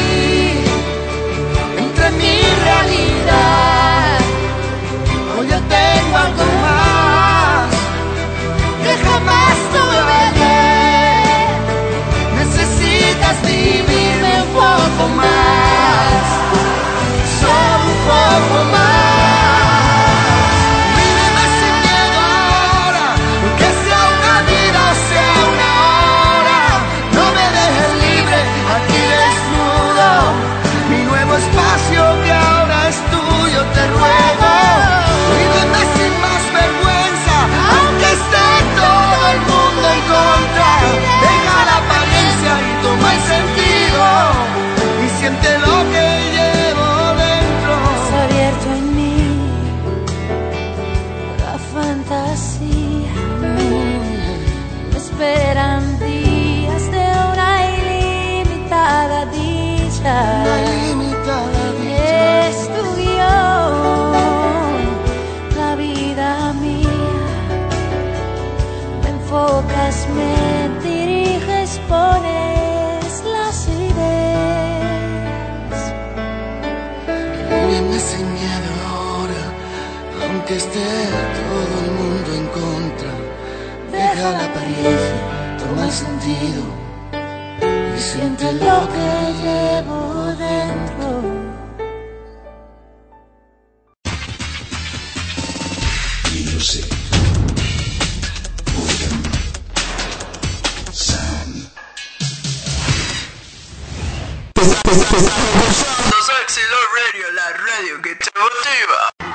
entre mi realidad, hoy yo tengo algo más que jamás tuve ayer. Necesitas vivirme un poco más, solo un poco más. víveme sin miedo ahora, que sea una vida o sea una hora. No me dejes libre, aquí desnudo, mi nuevo espacio que ahora es tuyo, te ruego. Víveme sin más vergüenza, aunque esté todo el mundo en contra. Deja la apariencia y toma el sentido, y siente lo que llevo dentro. Has abierto en mí la fantasía. Me esperan días de una ilimitada dicha. Una ilimitada dicha. Es tu guión, la vida mía. Me enfocas, me diriges, pones las ideas. Víveme sin miedo ahora, aunque esté todo el mundo en contra. Deja la apariencia, toma el sentido, y siente lo que llevo dentro. Music. Rhythm. Sound. Sexy Love Radio, la radio que te motiva.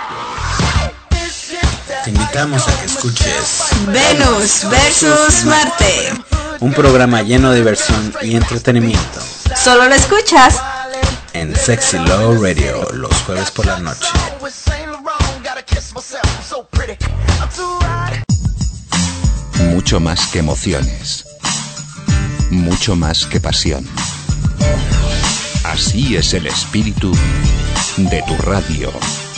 Te invitamos a que escuches Venus versus Marte. un programa lleno de diversión y entretenimiento Solo lo escuchas en Sexy Love Radio los jueves por la noche. Mucho más que emociones. Mucho más que pasión. Así es el espíritu de tu radio.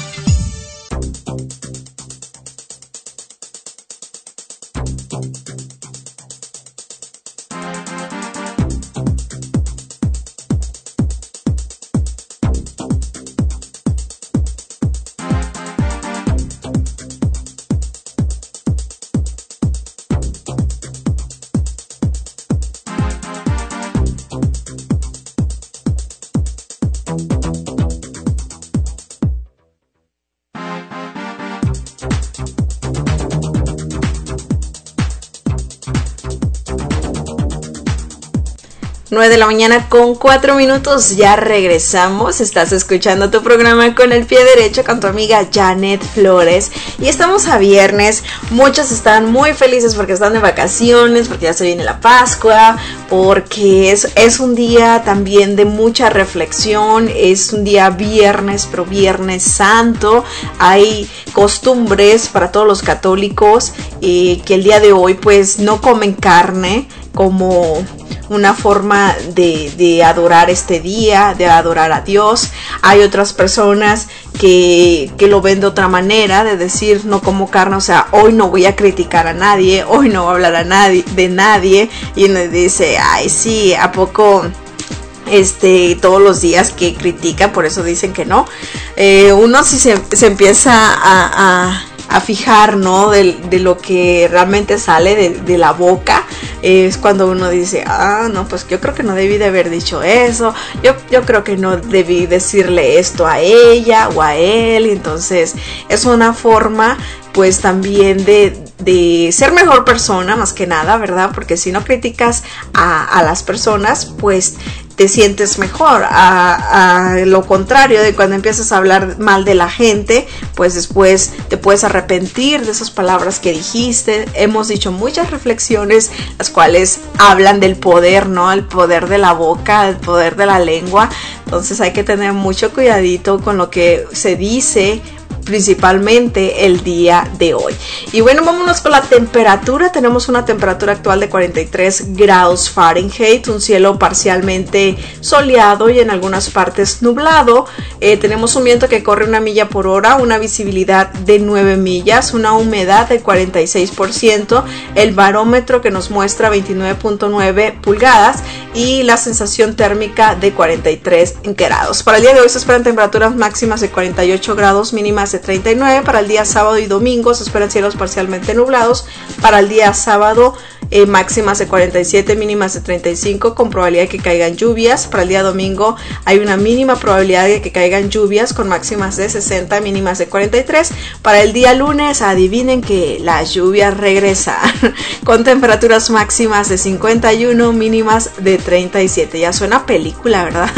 Nueve de la mañana con 4 minutos, ya regresamos. Estás escuchando tu programa Con el Pie Derecho con tu amiga Janet Flores. Y estamos a viernes. Muchos están muy felices porque están de vacaciones, porque ya se viene la Pascua, porque es un día también de mucha reflexión. Es un día viernes, pero Viernes Santo. Hay costumbres para todos los católicos que el día de hoy pues no comen carne como una forma de adorar este día, de adorar a Dios. Hay otras personas que lo ven de otra manera, de decir no como carne, o sea, hoy no voy a criticar a nadie, hoy no voy a hablar a nadie, de nadie, y uno dice, ay sí, ¿a poco todos los días que critican? Por eso dicen que no. Uno sí se empieza a fijar, ¿no? De lo que realmente sale de la boca. Es cuando uno dice, no, pues yo creo que no debí de haber dicho eso, yo creo que no debí decirle esto a ella o a él. Entonces es una forma pues también de ser mejor persona, más que nada, ¿verdad? Porque si no criticas a las personas, pues te sientes mejor. A lo contrario de cuando empiezas a hablar mal de la gente, pues después te puedes arrepentir de esas palabras que dijiste. Hemos dicho muchas reflexiones, las cuales hablan del poder, ¿no? El poder de la boca, el poder de la lengua. Entonces hay que tener mucho cuidadito con lo que se dice, principalmente el día de hoy. Y bueno, vámonos con la temperatura. Tenemos una temperatura actual de 43 grados Fahrenheit, un cielo parcialmente soleado y en algunas partes nublado. Tenemos un viento que corre 1 milla por hora, una visibilidad de 9 millas, una humedad de 46%, el barómetro que nos muestra 29.9 pulgadas y la sensación térmica de 43 grados. Para el día de hoy se esperan temperaturas máximas de 48 grados, mínimas de 39. Para el día sábado y domingo se esperan cielos parcialmente nublados. Para el día sábado máximas de 47, mínimas de 35 con probabilidad de que caigan lluvias. Para el día domingo hay una mínima probabilidad de que caigan lluvias con máximas de 60, mínimas de 43. Para el día lunes adivinen que las lluvias regresan con temperaturas máximas de 51, mínimas de 37. Ya suena película, ¿verdad?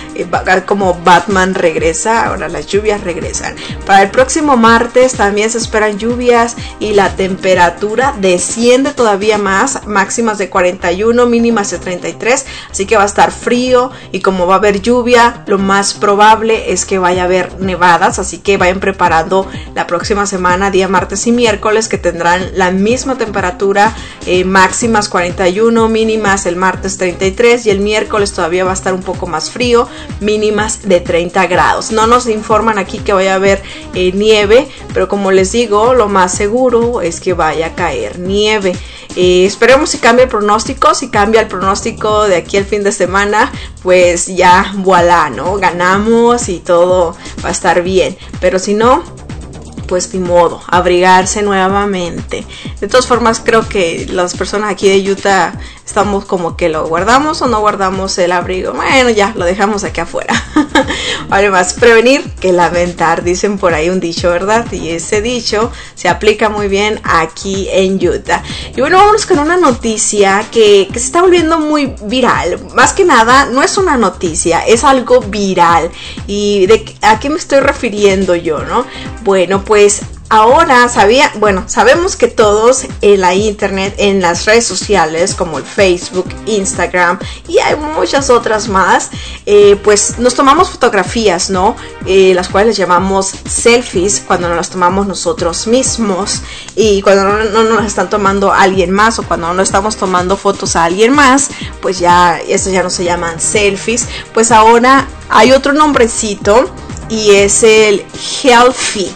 Como Batman regresa, ahora las lluvias regresan. Para el próximo martes también se esperan lluvias y la temperatura desciende todavía más, máximas de 41, mínimas de 33, así que va a estar frío y como va a haber lluvia, lo más probable es que vaya a haber nevadas, así que vayan preparando la próxima semana, día martes y miércoles, que tendrán la misma temperatura, máximas 41, mínimas el martes 33 y el miércoles todavía va a estar un poco más frío, mínimas de 30 grados. No nos informan aquí que vaya a haber nieve, pero como les digo, lo más seguro es que vaya a caer nieve. Esperemos si cambia el pronóstico. Si cambia el pronóstico de aquí al fin de semana, pues ya voilà, ¿no? Ganamos y todo va a estar bien. Pero si no, pues ni modo, abrigarse nuevamente. De todas formas, creo que las personas aquí de Utah estamos como que lo guardamos o no guardamos el abrigo. Bueno, ya lo dejamos aquí afuera. Vale, más prevenir que lamentar, dicen por ahí un dicho, ¿verdad? Y ese dicho se aplica muy bien aquí en Utah. Y bueno, vámonos con una noticia que se está volviendo muy viral. Más que nada, no es una noticia, es algo viral. ¿Y a qué me estoy refiriendo yo, no? Bueno, pues ahora sabemos que todos en la internet, en las redes sociales como el Facebook, Instagram y hay muchas otras más, pues nos tomamos fotografías, ¿no? Las cuales les llamamos selfies cuando nos las tomamos nosotros mismos y cuando no nos están tomando alguien más o cuando no estamos tomando fotos a alguien más, pues ya esas ya no se llaman selfies. Pues ahora hay otro nombrecito y es el healthy.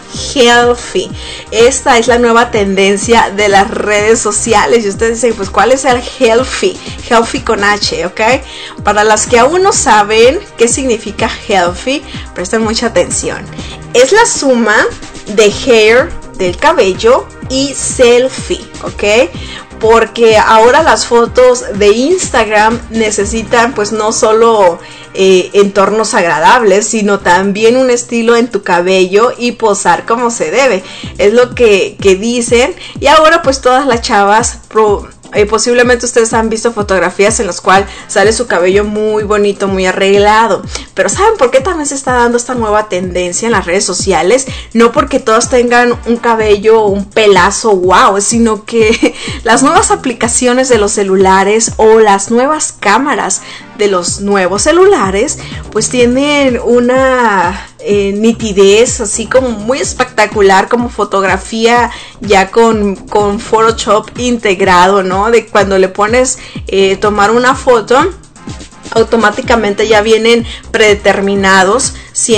Esta es la nueva tendencia de las redes sociales y ustedes dicen, pues ¿cuál es el healthy con H, ok? Para las que aún no saben qué significa healthy, presten mucha atención. Es la suma de hair, del cabello, y selfie, ok, porque ahora las fotos de Instagram necesitan pues no solo entornos agradables, sino también un estilo en tu cabello y posar como se debe, es lo que dicen. Y ahora pues todas las chavas posiblemente ustedes han visto fotografías en las cuales sale su cabello muy bonito, muy arreglado. Pero ¿saben por qué también se está dando esta nueva tendencia en las redes sociales? No porque todos tengan un cabello, un pelazo wow, sino que las nuevas aplicaciones de los celulares o las nuevas cámaras de los nuevos celulares pues tienen una nitidez, así como muy espectacular, como fotografía ya con Photoshop integrado, ¿no? De cuando le pones tomar una foto, automáticamente ya vienen predeterminados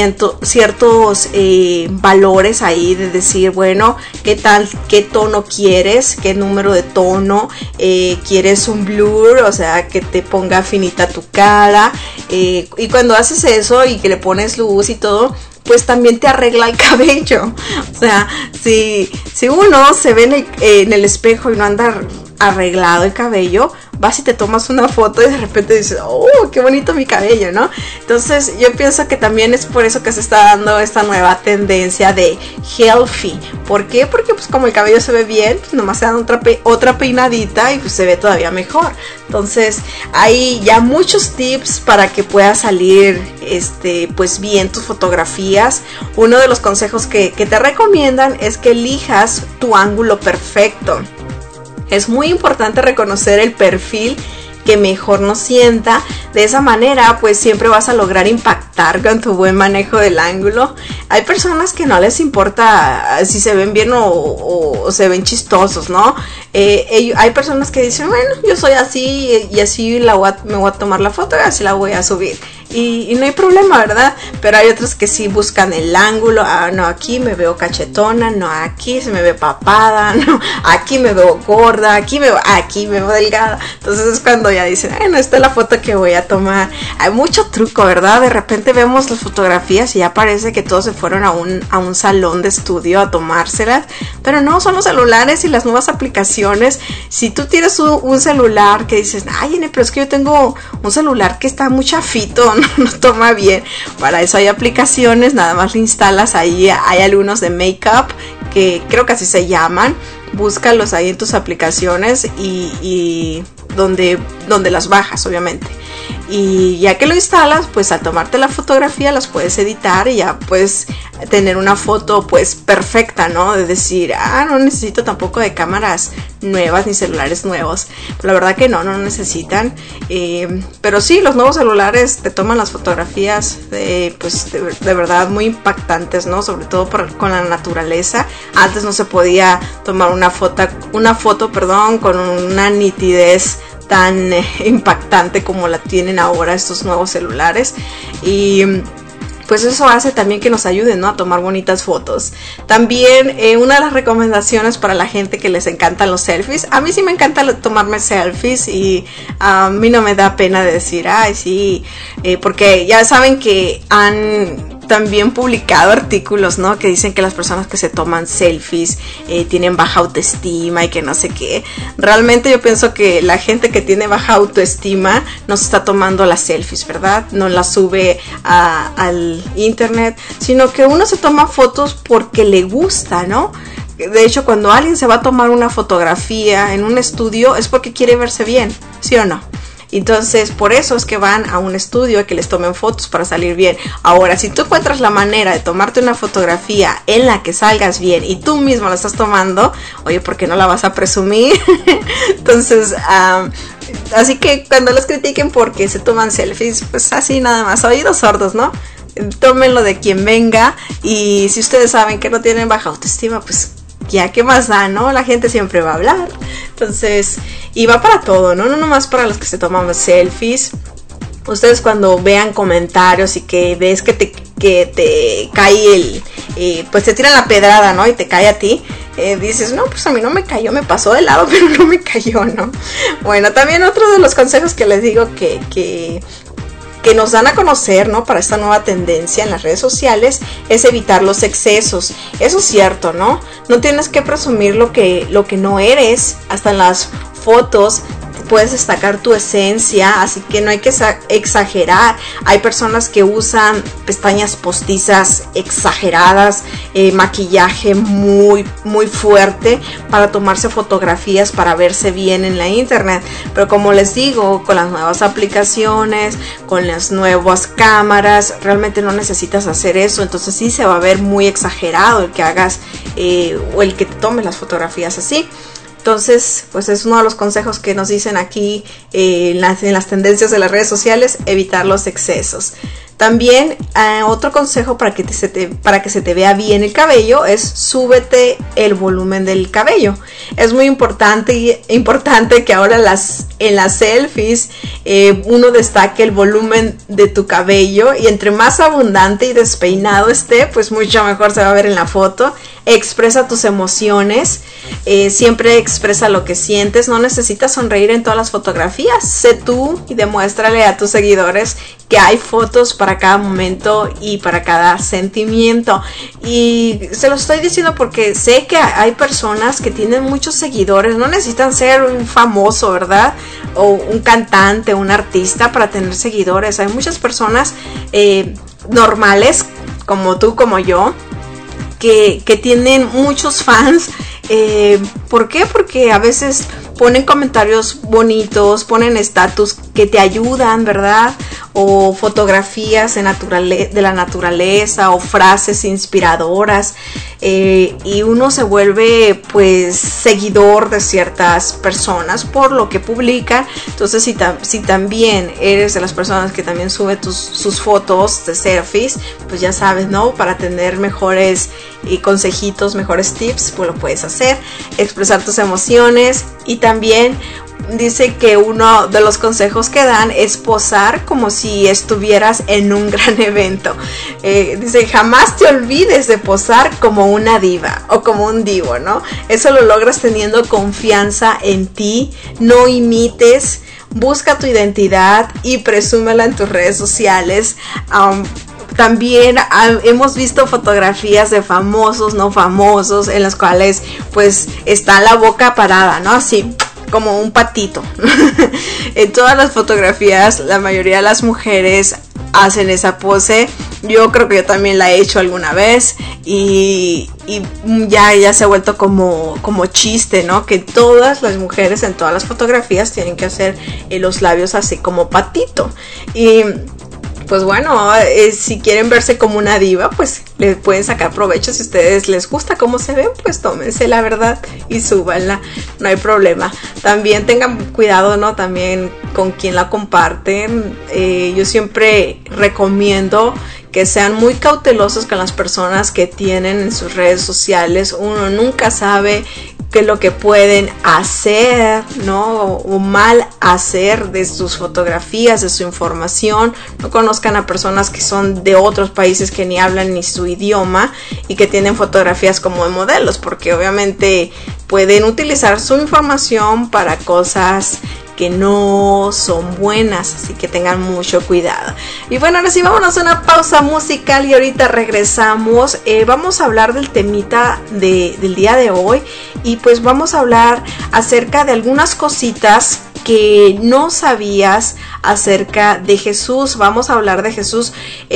ciertos valores ahí de decir, bueno, qué tono quieres, qué número de tono, quieres un blur, o sea, que te ponga finita tu cara, y cuando haces eso y que le pones luz y todo, pues también te arregla el cabello. O sea, si uno se ve en el espejo y no anda arreglado el cabello, vas y te tomas una foto y de repente dices, oh, qué bonito mi cabello, ¿no? Entonces yo pienso que también es por eso que se está dando esta nueva tendencia de healthy. ¿Por qué? Porque pues como el cabello se ve bien, pues nomás se dan otra peinadita y pues se ve todavía mejor. Entonces hay ya muchos tips para que puedas salir pues bien tus fotografías. Uno de los consejos que te recomiendan es que elijas tu ángulo perfecto. Es muy importante reconocer el perfil que mejor nos sienta. De esa manera pues siempre vas a lograr impactar con tu buen manejo del ángulo. Hay personas que no les importa si se ven bien o se ven chistosos, ¿no? Hay personas que dicen, bueno, yo soy así y así me voy a tomar la foto y así la voy a subir. Y no hay problema, ¿verdad? Pero hay otros que sí buscan el ángulo. No, aquí me veo cachetona, no, aquí se me ve papada, no, aquí me veo gorda, aquí me veo delgada. Entonces es cuando ya dicen, no, esta es la foto que voy a tomar. Hay mucho truco, ¿verdad? De repente vemos las fotografías y ya parece que todos se fueron a un salón de estudio a tomárselas. Pero no, son los celulares y las nuevas aplicaciones. Si tú tienes un celular que dices, ay, pero es que yo tengo un celular que está muy chafito, no toma bien, para eso hay aplicaciones, nada más le instalas. Ahí hay algunos de make-up que creo que así se llaman, búscalos ahí en tus aplicaciones y donde las bajas, obviamente. Y ya que lo instalas, pues al tomarte la fotografía las puedes editar y ya puedes tener una foto pues perfecta, ¿no? De decir, no necesito tampoco de cámaras nuevas ni celulares nuevos. La verdad que no necesitan. Pero sí, los nuevos celulares te toman las fotografías pues de verdad muy impactantes, ¿no? Sobre todo con la naturaleza. Antes no se podía tomar una foto con una nitidez tan impactante como la tienen ahora estos nuevos celulares. Y pues eso hace también que nos ayuden, ¿no? A tomar bonitas fotos. También una de las recomendaciones para la gente que les encantan los selfies. A mí sí me encanta tomarme selfies y a mí no me da pena de decir, ay, sí, porque ya saben que han también publicado artículos, ¿no? Que dicen que las personas que se toman selfies tienen baja autoestima y que no sé qué. Realmente yo pienso que la gente que tiene baja autoestima no se está tomando las selfies, ¿verdad? No las sube al internet, sino que uno se toma fotos porque le gusta, ¿no? De hecho, cuando alguien se va a tomar una fotografía en un estudio es porque quiere verse bien, ¿sí o no? Entonces, por eso es que van a un estudio a que les tomen fotos para salir bien. Ahora, si tú encuentras la manera de tomarte una fotografía en la que salgas bien y tú mismo la estás tomando, oye, ¿por qué no la vas a presumir? Entonces, así que cuando los critiquen porque se toman selfies, pues así nada más, oídos sordos, ¿no? Tómenlo de quien venga, y si ustedes saben que no tienen baja autoestima, pues ya, ¿qué más da, no? La gente siempre va a hablar. Entonces, y va para todo, ¿no? No nomás para los que se toman selfies. Ustedes cuando vean comentarios y que ves que te cae pues te tiran la pedrada, ¿no? Y te cae a ti, dices, no, pues a mí no me cayó, me pasó de lado, pero no me cayó, ¿no? Bueno, también otro de los consejos que les digo que nos dan a conocer, ¿no? Para esta nueva tendencia en las redes sociales es evitar los excesos. Eso es cierto, ¿no? No tienes que presumir lo que no eres. Hasta en las fotos puedes destacar tu esencia, así que no hay que exagerar. Hay personas que usan pestañas postizas exageradas, maquillaje muy, muy fuerte para tomarse fotografías, para verse bien en la internet. Pero como les digo, con las nuevas aplicaciones, con las nuevas cámaras, realmente no necesitas hacer eso. Entonces sí se va a ver muy exagerado el que hagas o el que te tomes las fotografías así. Entonces, pues es uno de los consejos que nos dicen aquí en las tendencias de las redes sociales, evitar los excesos. También otro consejo para que se te vea bien el cabello es súbete el volumen del cabello. Es muy importante que ahora en las selfies uno destaque el volumen de tu cabello, y entre más abundante y despeinado esté, pues mucho mejor se va a ver en la foto. Expresa tus emociones, siempre expresa lo que sientes, no necesitas sonreír en todas las fotografías. Sé tú y demuéstrale a tus seguidores que hay fotos para cada momento y para cada sentimiento. Y se lo estoy diciendo porque sé que hay personas que tienen muchos seguidores, no necesitan ser un famoso, ¿verdad? O un cantante, un artista para tener seguidores. Hay muchas personas normales, como tú, como yo, que tienen muchos fans. ¿Por qué? Porque a veces ponen comentarios bonitos, ponen estatus que te ayudan, ¿verdad? O fotografías de la naturaleza, o frases inspiradoras, y uno se vuelve pues seguidor de ciertas personas por lo que publican. Entonces si también eres de las personas que también sube sus fotos de selfies, pues ya sabes, ¿no? Para tener mejores consejitos, mejores tips, pues lo puedes hacer. Expresar tus emociones, y también dice que uno de los consejos que dan es posar como si estuvieras en un gran evento. Dice, jamás te olvides de posar como una diva o como un divo, ¿no? Eso lo logras teniendo confianza en ti, no imites, busca tu identidad y presúmela en tus redes sociales. También hemos visto fotografías de famosos, no famosos, en las cuales pues está la boca parada, ¿no? Así como un patito. En todas las fotografías, la mayoría de las mujeres hacen esa pose. Yo creo que yo también la he hecho alguna vez, y ya se ha vuelto como chiste, ¿no? Que todas las mujeres en todas las fotografías tienen que hacer los labios así como patito. Y pues bueno, si quieren verse como una diva, pues le pueden sacar provecho. Si a ustedes les gusta cómo se ven, pues tómense la verdad y súbanla, no hay problema. También tengan cuidado, ¿no? También con quién la comparten. Yo siempre recomiendo que sean muy cautelosos con las personas que tienen en sus redes sociales. Uno nunca sabe qué es lo que pueden hacer, ¿no? O mal hacer de sus fotografías, de su información. No conozcan a personas que son de otros países que ni hablan ni su idioma y que tienen fotografías como de modelos, porque obviamente pueden utilizar su información para cosas que no son buenas, así que tengan mucho cuidado. Y bueno, ahora sí, vámonos a una pausa musical y ahorita regresamos. Vamos a hablar del temita del día de hoy, y pues vamos a hablar acerca de algunas cositas que no sabías acerca de Jesús. Vamos a hablar de Jesús.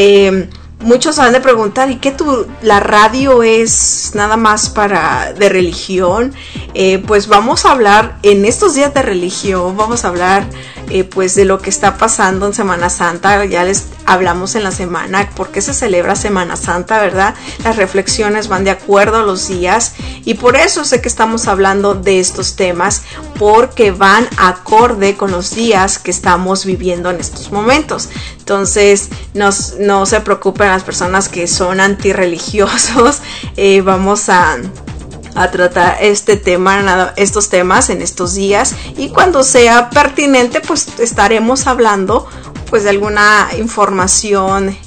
Muchos han de preguntar, ¿y qué la radio es nada más de religión? Pues vamos a hablar en estos días de religión, vamos a hablar pues de lo que está pasando en Semana Santa. Ya les hablamos en la semana por qué se celebra Semana Santa, ¿verdad? Las reflexiones van de acuerdo a los días, y por eso sé que estamos hablando de estos temas, porque van acorde con los días que estamos viviendo en estos momentos. Entonces no se preocupen las personas que son antirreligiosos. Vamos a tratar estos temas en estos días, y cuando sea pertinente pues estaremos hablando pues de alguna información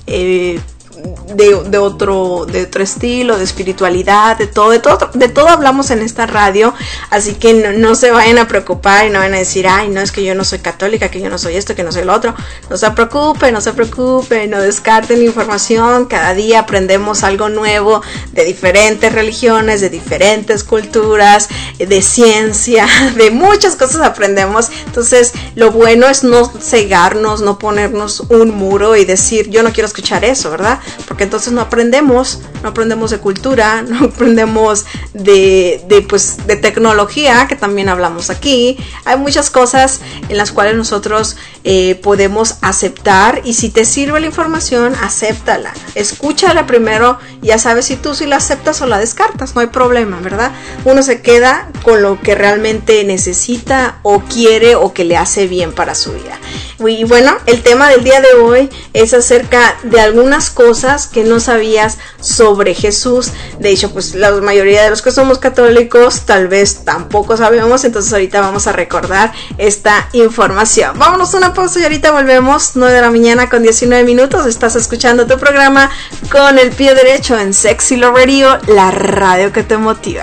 de otro estilo, de espiritualidad, de todo hablamos en esta radio. Así que no se vayan a preocupar y no van a decir, ay, no, es que yo no soy católica, que yo no soy esto, que no soy lo otro. No se preocupen, no descarten información. Cada día aprendemos algo nuevo de diferentes religiones, de diferentes culturas, de ciencia, de muchas cosas aprendemos. Entonces lo bueno es no cegarnos, no ponernos un muro y decir, yo no quiero escuchar eso, ¿verdad? Porque entonces no aprendemos no aprendemos de cultura, no aprendemos de tecnología, que también hablamos aquí. Hay muchas cosas en las cuales nosotros podemos aceptar, y si te sirve la información, acéptala, escúchala primero, ya sabes si tú sí la aceptas o la descartas, no hay problema, ¿verdad? Uno se queda con lo que realmente necesita o quiere o que le hace bien para su vida. Y bueno, el tema del día de hoy es acerca de algunas cosas que no sabías sobre Jesús. De hecho, pues la mayoría de los que somos católicos tal vez tampoco sabemos, entonces ahorita vamos a recordar esta información. Vámonos a una pausa y ahorita volvemos. 9 de la mañana con 19 minutos. Estás escuchando tu programa Con el Pie Derecho en Sexy Love Radio, la radio que te motiva.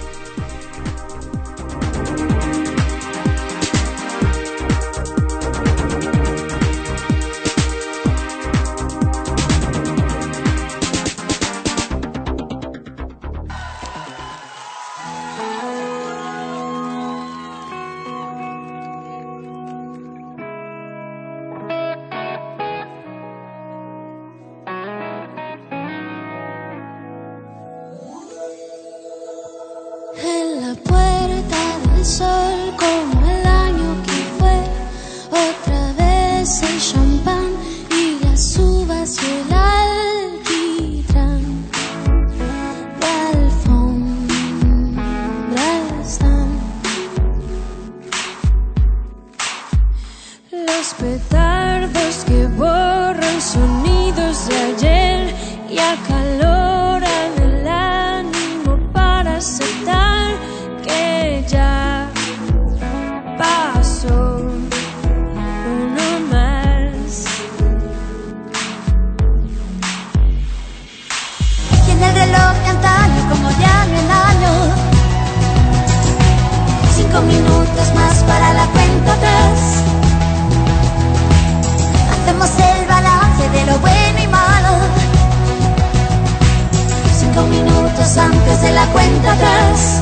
En la puerta del sol, como el año que fue, otra vez el champán y las uvas y el alquitrán. De alfombra están los petardos que borran sonidos de ayer y acaloran el ánimo para aceptar que ya pasó uno más. Y en el reloj de antaño, como de año en año, 5 minutos más para la cuenta atrás. Hacemos el balance de lo bueno y malo, 5 minutos antes de la cuenta atrás.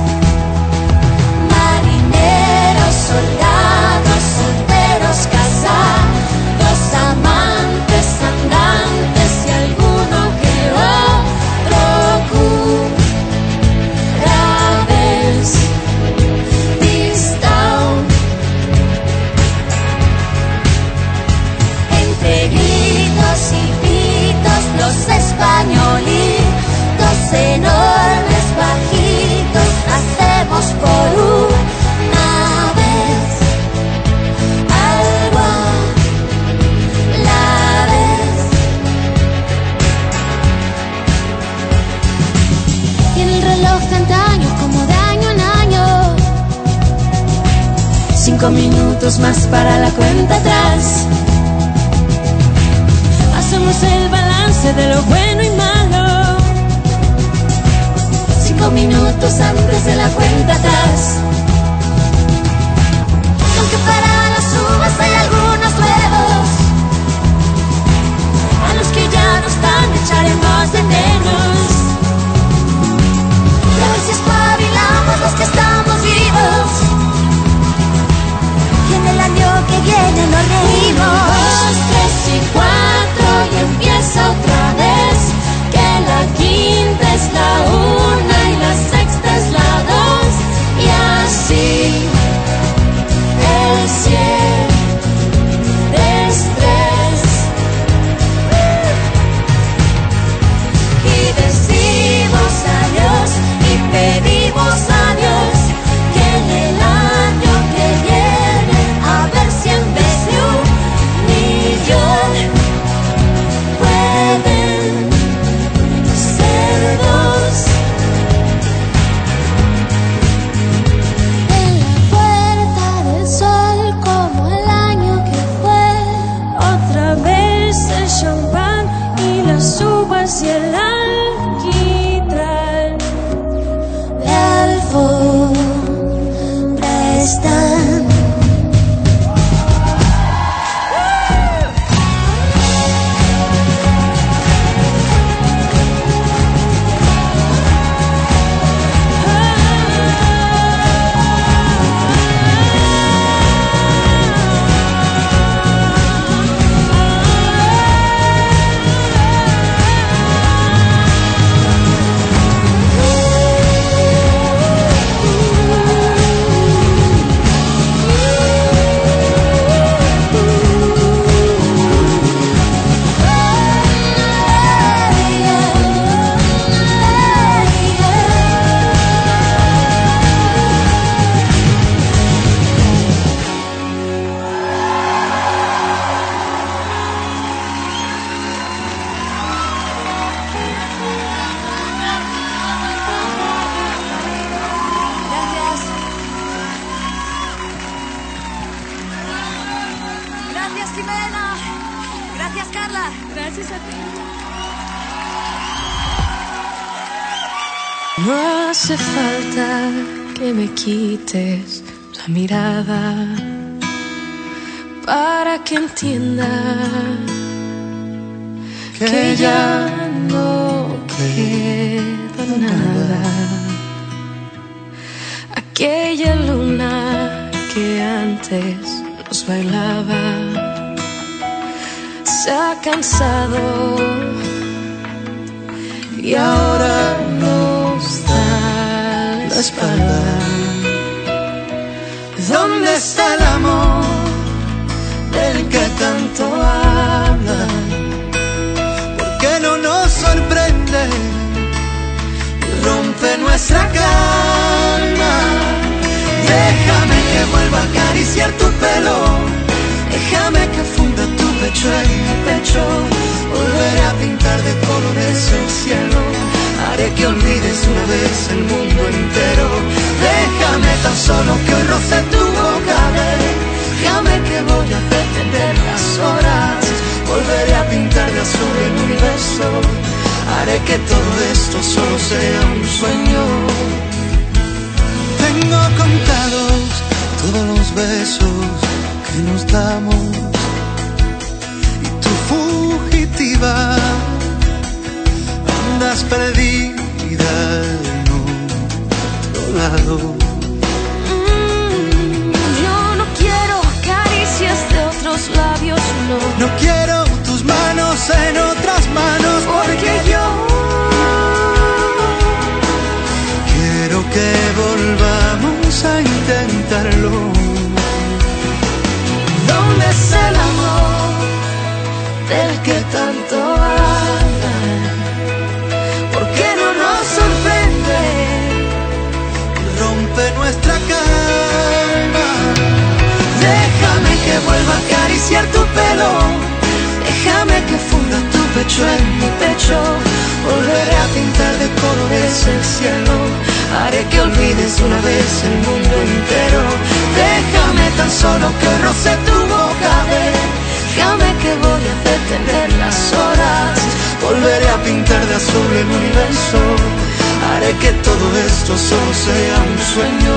Marineros, soldados, solteros, casados, amantes, andantes y alguno que otro cura vez. This town, entre gritos y pitos, los españolitos enormes, bajitos, hacemos por una vez algo a la vez. Y en el reloj de antaño, como de año en año, 5 minutos más para la cuenta atrás. hacemos el balance de lo bueno y malo. 5 minutos antes de la cuenta atrás. Aunque para las uvas hay algunos nuevos, a los que ya no están echaremos de menos. Y a ver si espabilamos los que estamos vivos, y en el año que viene nos reímos. 2, 3 y 4 y empieza otra vez, que la quinta es la 1 y la sexta es la 2, y así Gracias, Jimena. Gracias, Carla. Gracias a ti. No hace falta que me quites la mirada para que entienda que ya no queda nada. Aquella luna que antes nos bailaba se ha cansado y ahora nos da la espalda. ¿Dónde está el amor del que tanto hablan? ¿Por qué no nos sorprende y rompe nuestra calma? Déjame que vuelva a acariciar tu pelo, déjame que funda tu pecho en mi pecho. Volveré a pintar de colores el cielo, haré que olvides una vez el mundo entero. Déjame tan solo que hoy roce tu boca, déjame que voy a detener las horas. Volveré a pintar de azul el universo, haré que todo esto solo sea un sueño. Tengo contados todos los besos que nos damos y tu fugitiva andas perdida en otro lado. Yo no quiero caricias de otros labios, no. No quiero tus manos en otras manos, porque yo quiero que volvamos a intentarlo. ¿Dónde es el amor del que tanto hablan? ¿Por qué no nos sorprende y rompe nuestra calma? Déjame que vuelva a acariciar tu pelo, déjame que funda tu pecho en mi pecho. Volveré a pintar de colores el cielo, haré que olvides una vez el mundo entero. Déjame tan solo que roce tu boca, déjame que voy a detener las horas. Volveré a pintar de azul el universo, haré que todo esto solo sea un sueño.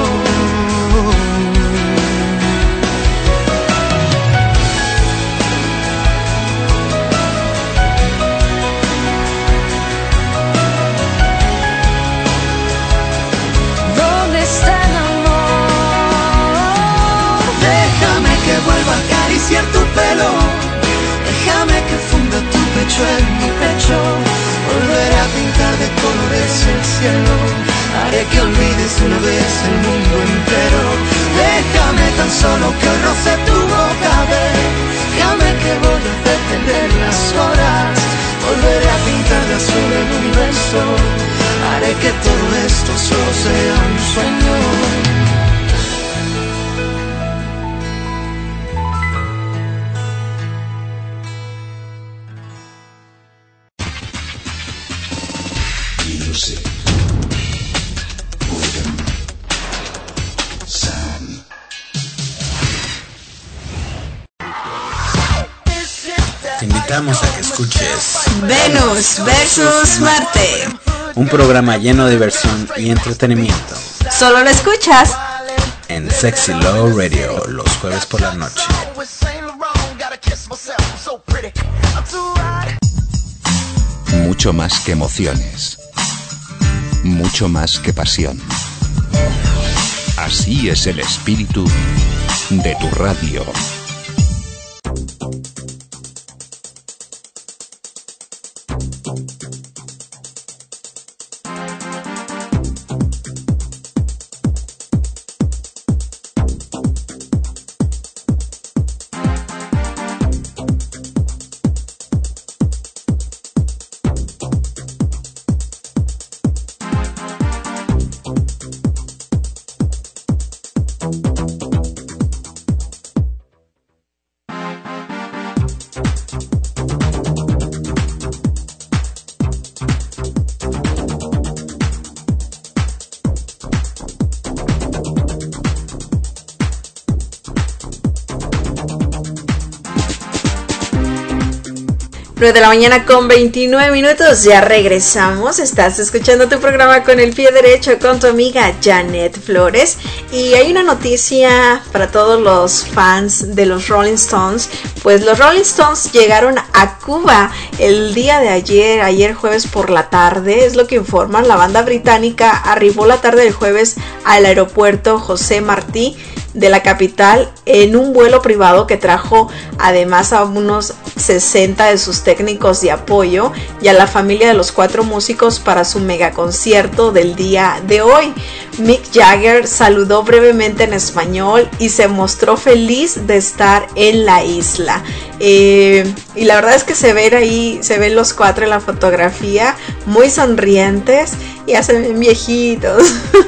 Vuelva a acariciar tu pelo, déjame que funda tu pecho en mi pecho. Volveré a pintar de colores el cielo, haré que olvides una vez el mundo entero. Déjame tan solo que roce tu boca, déjame que voy a detener las horas. Volveré a pintar de azul el universo, haré que todo esto solo sea un sueño. Te invitamos a que escuches Venus versus Marte, un programa lleno de diversión y entretenimiento. Solo lo escuchas en Sexy Love Radio los jueves por la noche. Mucho más que emociones, mucho más que pasión. Así es el espíritu de tu radio. 9 de la mañana con 29 minutos, ya regresamos. Estás escuchando tu programa Con el Pie Derecho con tu amiga Janet Flores. Y hay una noticia para todos los fans de los Rolling Stones. Pues los Rolling Stones llegaron a Cuba el día de ayer jueves por la tarde. Es lo que informan. La banda británica arribó la tarde del jueves al aeropuerto José Martí de la capital en un vuelo privado que trajo además a unos 60 de sus técnicos de apoyo y a la familia de los 4 músicos para su mega concierto del día de hoy. Mick Jagger saludó brevemente en español y se mostró feliz de estar en la isla. Y la verdad es que se ven los 4 en la fotografía muy sonrientes, ya se ven viejitos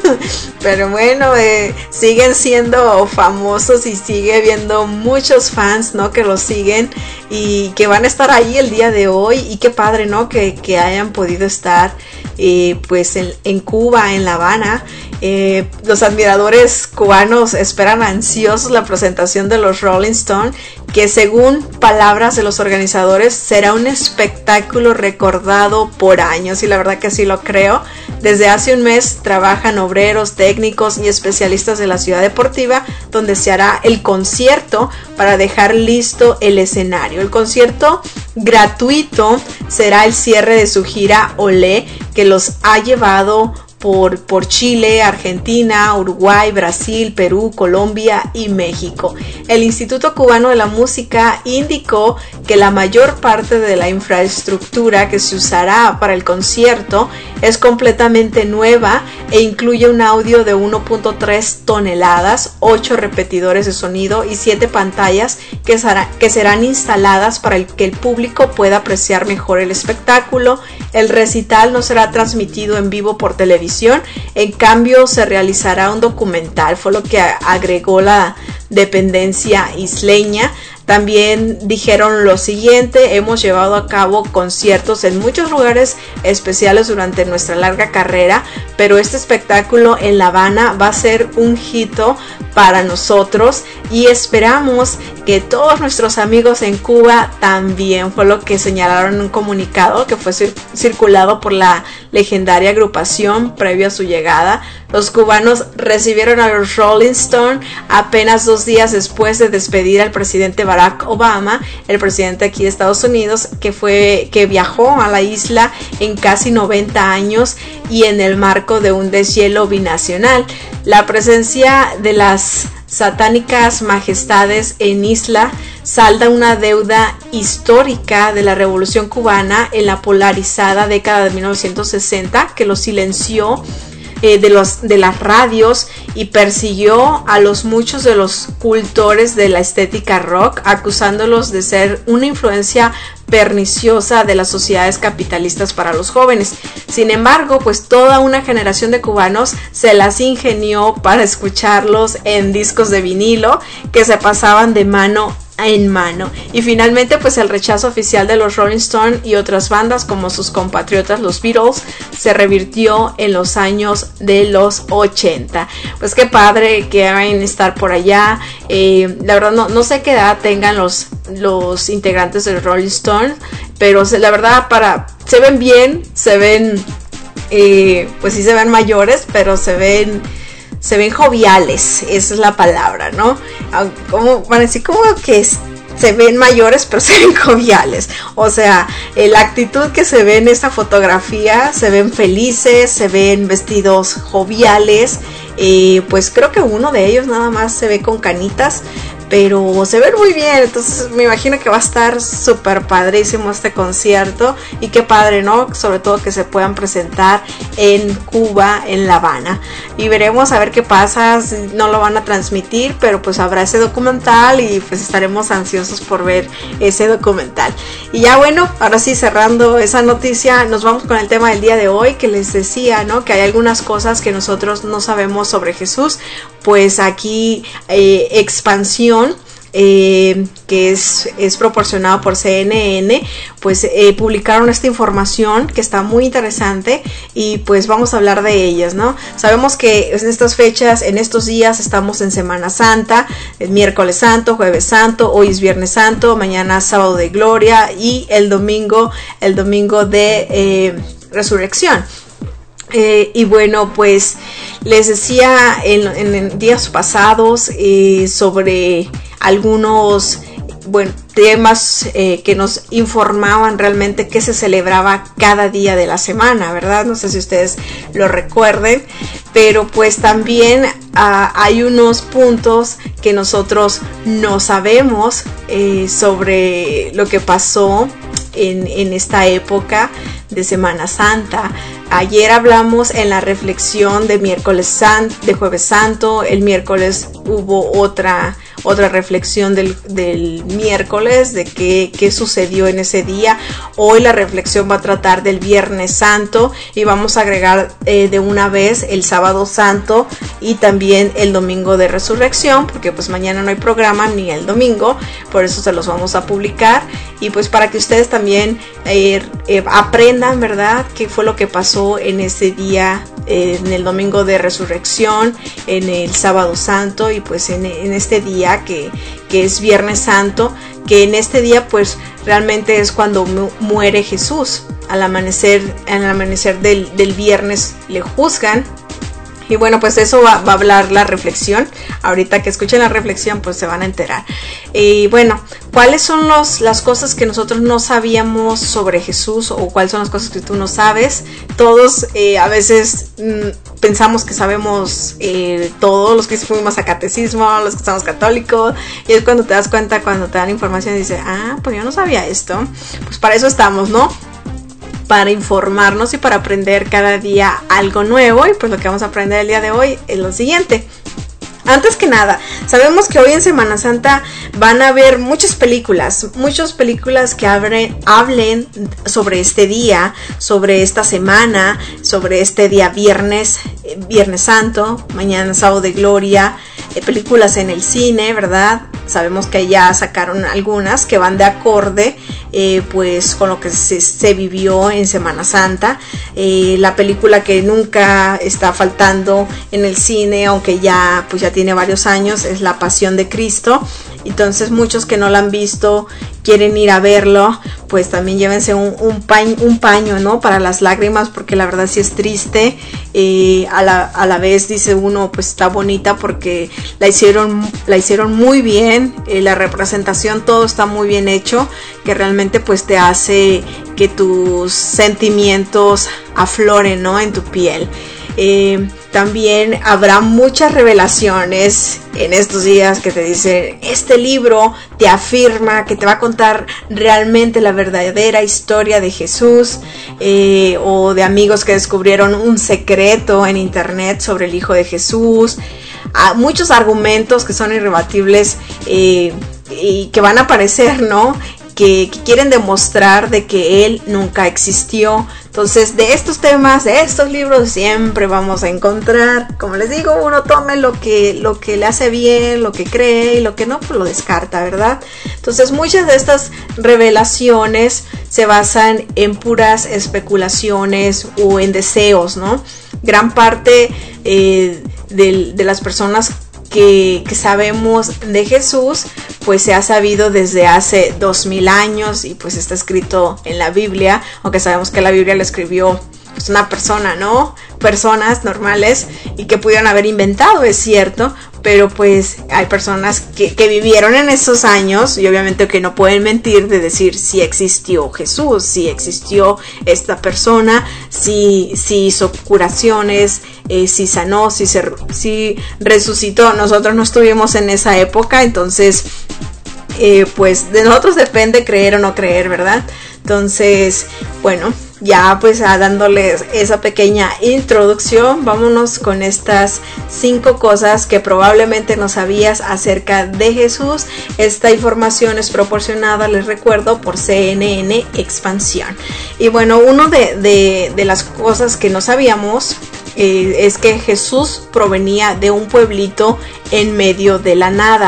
pero bueno, siguen siendo famosos y sigue habiendo muchos fans, ¿no?, que los siguen y que van a estar ahí el día de hoy. Y qué padre, ¿no?, que hayan podido estar pues en Cuba, en La Habana. Los admiradores cubanos esperan ansiosos la presentación de los Rolling Stones, que según palabras de los organizadores será un espectáculo recordado por años, y la verdad que sí lo creo. Desde hace un mes trabajan obreros, técnicos y especialistas de la ciudad deportiva, donde se hará el concierto para dejar listo el escenario. El concierto gratuito será el cierre de su gira Olé, que los ha llevado por Chile, Argentina, Uruguay, Brasil, Perú, Colombia y México. El Instituto Cubano de la Música indicó que la mayor parte de la infraestructura que se usará para el concierto es completamente nueva e incluye un audio de 1.3 toneladas, 8 repetidores de sonido y 7 pantallas que serán instaladas para que el público pueda apreciar mejor el espectáculo. El recital no será transmitido en vivo por televisión, en cambio se realizará un documental, fue lo que agregó la dependencia isleña. También dijeron lo siguiente: hemos llevado a cabo conciertos en muchos lugares especiales durante nuestra larga carrera, pero este espectáculo en La Habana va a ser un hito para nosotros y esperamos que todos nuestros amigos en Cuba también, fue lo que señalaron en un comunicado que fue circulado por la legendaria agrupación previo a su llegada. Los cubanos recibieron a los Rolling Stones apenas 2 días después de despedir al presidente Barack Obama, el presidente aquí de Estados Unidos, que viajó a la isla en casi 90 años y en el marco de un deshielo binacional. La presencia de las satánicas majestades en isla salda una deuda histórica de la Revolución Cubana en la polarizada década de 1960, que lo silenció de las radios y persiguió a muchos de los cultores de la estética rock, acusándolos de ser una influencia perniciosa de las sociedades capitalistas para los jóvenes. Sin embargo, pues toda una generación de cubanos se las ingenió para escucharlos en discos de vinilo que se pasaban de mano en mano. Y finalmente, pues el rechazo oficial de los Rolling Stones y otras bandas como sus compatriotas los Beatles se revirtió en los años de los 80. Pues qué padre que van a estar por allá. La verdad no sé qué edad tengan los integrantes de Rolling Stones, pero la verdad se ven bien, se ven pues sí se ven mayores, pero se ven joviales, esa es la palabra, ¿no? Como van a decir, como que se ven mayores, pero se ven joviales. O sea, la actitud que se ve en esta fotografía, se ven felices, se ven vestidos joviales. Pues creo que uno de ellos nada más se ve con canitas, pero se ven muy bien. Entonces me imagino que va a estar súper padrísimo este concierto. Y qué padre, ¿no? Sobre todo que se puedan presentar en Cuba, en La Habana. Y veremos a ver qué pasa. No lo van a transmitir, pero pues habrá ese documental y pues estaremos ansiosos por ver ese documental. Y ya bueno, ahora sí, cerrando esa noticia, nos vamos con el tema del día de hoy, que les decía, ¿no? Que hay algunas cosas que nosotros no sabemos sobre Jesús. Pues aquí Expansión que es proporcionado por CNN, pues publicaron esta información que está muy interesante y pues vamos a hablar de ellas, ¿no? Sabemos que en estas fechas, en estos días estamos en Semana Santa, el miércoles santo, jueves santo, hoy es viernes santo, mañana sábado de gloria y el domingo de resurrección. Y bueno, pues les decía en días pasados sobre algunos temas que nos informaban realmente que se celebraba cada día de la semana, ¿verdad? No sé si ustedes lo recuerden, pero pues también hay unos puntos que nosotros no sabemos sobre lo que pasó en esta época de Semana Santa. Ayer hablamos en la reflexión de de Jueves Santo, el miércoles hubo otra reflexión del miércoles de qué sucedió en ese día. Hoy la reflexión va a tratar del Viernes Santo y vamos a agregar de una vez el Sábado Santo y también el Domingo de Resurrección, porque pues mañana no hay programa ni el domingo, por eso se los vamos a publicar y pues para que ustedes también aprendan, ¿verdad?, qué fue lo que pasó en ese día, en el Domingo de Resurrección, en el Sábado Santo y pues en este día que es Viernes Santo, que en este día pues realmente es cuando muere Jesús. Al amanecer del viernes le juzgan. Y bueno, pues eso va a hablar la reflexión. Ahorita que escuchen la reflexión, pues se van a enterar. Y bueno, ¿cuáles son las cosas que nosotros no sabíamos sobre Jesús? O cuáles son las cosas que tú no sabes. Todos a veces pensamos que sabemos todo, los que fuimos a catecismo, los que somos católicos. Y es cuando te das cuenta, cuando te dan información y dices, pues yo no sabía esto. Pues para eso estamos, ¿no? Para informarnos y para aprender cada día algo nuevo. Y pues lo que vamos a aprender el día de hoy es lo siguiente. Antes que nada, sabemos que hoy en Semana Santa van a haber muchas películas que hablen sobre este día, sobre esta semana, sobre este día Viernes Santo, mañana Sábado de Gloria, películas en el cine, ¿verdad? Sabemos que ya sacaron algunas que van de acorde pues con lo que se vivió en Semana Santa. La película que nunca está faltando en el cine, aunque ya tiene varios años, es La Pasión de Cristo. Entonces muchos que no la han visto quieren ir a verlo, pues también llévense un paño, ¿no?, para las lágrimas, porque la verdad sí es triste. A la vez dice uno, pues está bonita porque la hicieron muy bien, la representación, todo está muy bien hecho, que realmente pues te hace que tus sentimientos afloren, ¿no?, en tu piel. También habrá muchas revelaciones en estos días que te dicen, este libro te afirma que te va a contar realmente la verdadera historia de Jesús, o de amigos que descubrieron un secreto en internet sobre el Hijo de Jesús. Muchos argumentos que son irrebatibles y que van a aparecer, ¿no?, que quieren demostrar de que él nunca existió. Entonces, de estos temas, de estos libros, siempre vamos a encontrar, como les digo, uno tome lo que le hace bien, lo que cree, y lo que no, pues lo descarta, ¿verdad? Entonces, muchas de estas revelaciones se basan en puras especulaciones o en deseos, ¿no? Gran parte de las personas que sabemos de Jesús, pues se ha sabido desde hace 2000 años y pues está escrito en la Biblia, aunque sabemos que la Biblia la escribió pues una persona, ¿no? Personas normales y que pudieron haber inventado, es cierto, pero pues hay personas que vivieron en esos años y obviamente que no pueden mentir de decir si existió Jesús, si existió esta persona, si hizo curaciones, si sanó, si resucitó. Nosotros no estuvimos en esa época, entonces pues de nosotros depende creer o no creer, ¿verdad? Entonces, bueno, ya pues dándoles esa pequeña introducción, vámonos con estas 5 cosas que probablemente no sabías acerca de Jesús. Esta información es proporcionada, les recuerdo, por CNN Expansión. Y bueno, uno de las cosas que no sabíamos es que Jesús provenía de un pueblito en medio de la nada.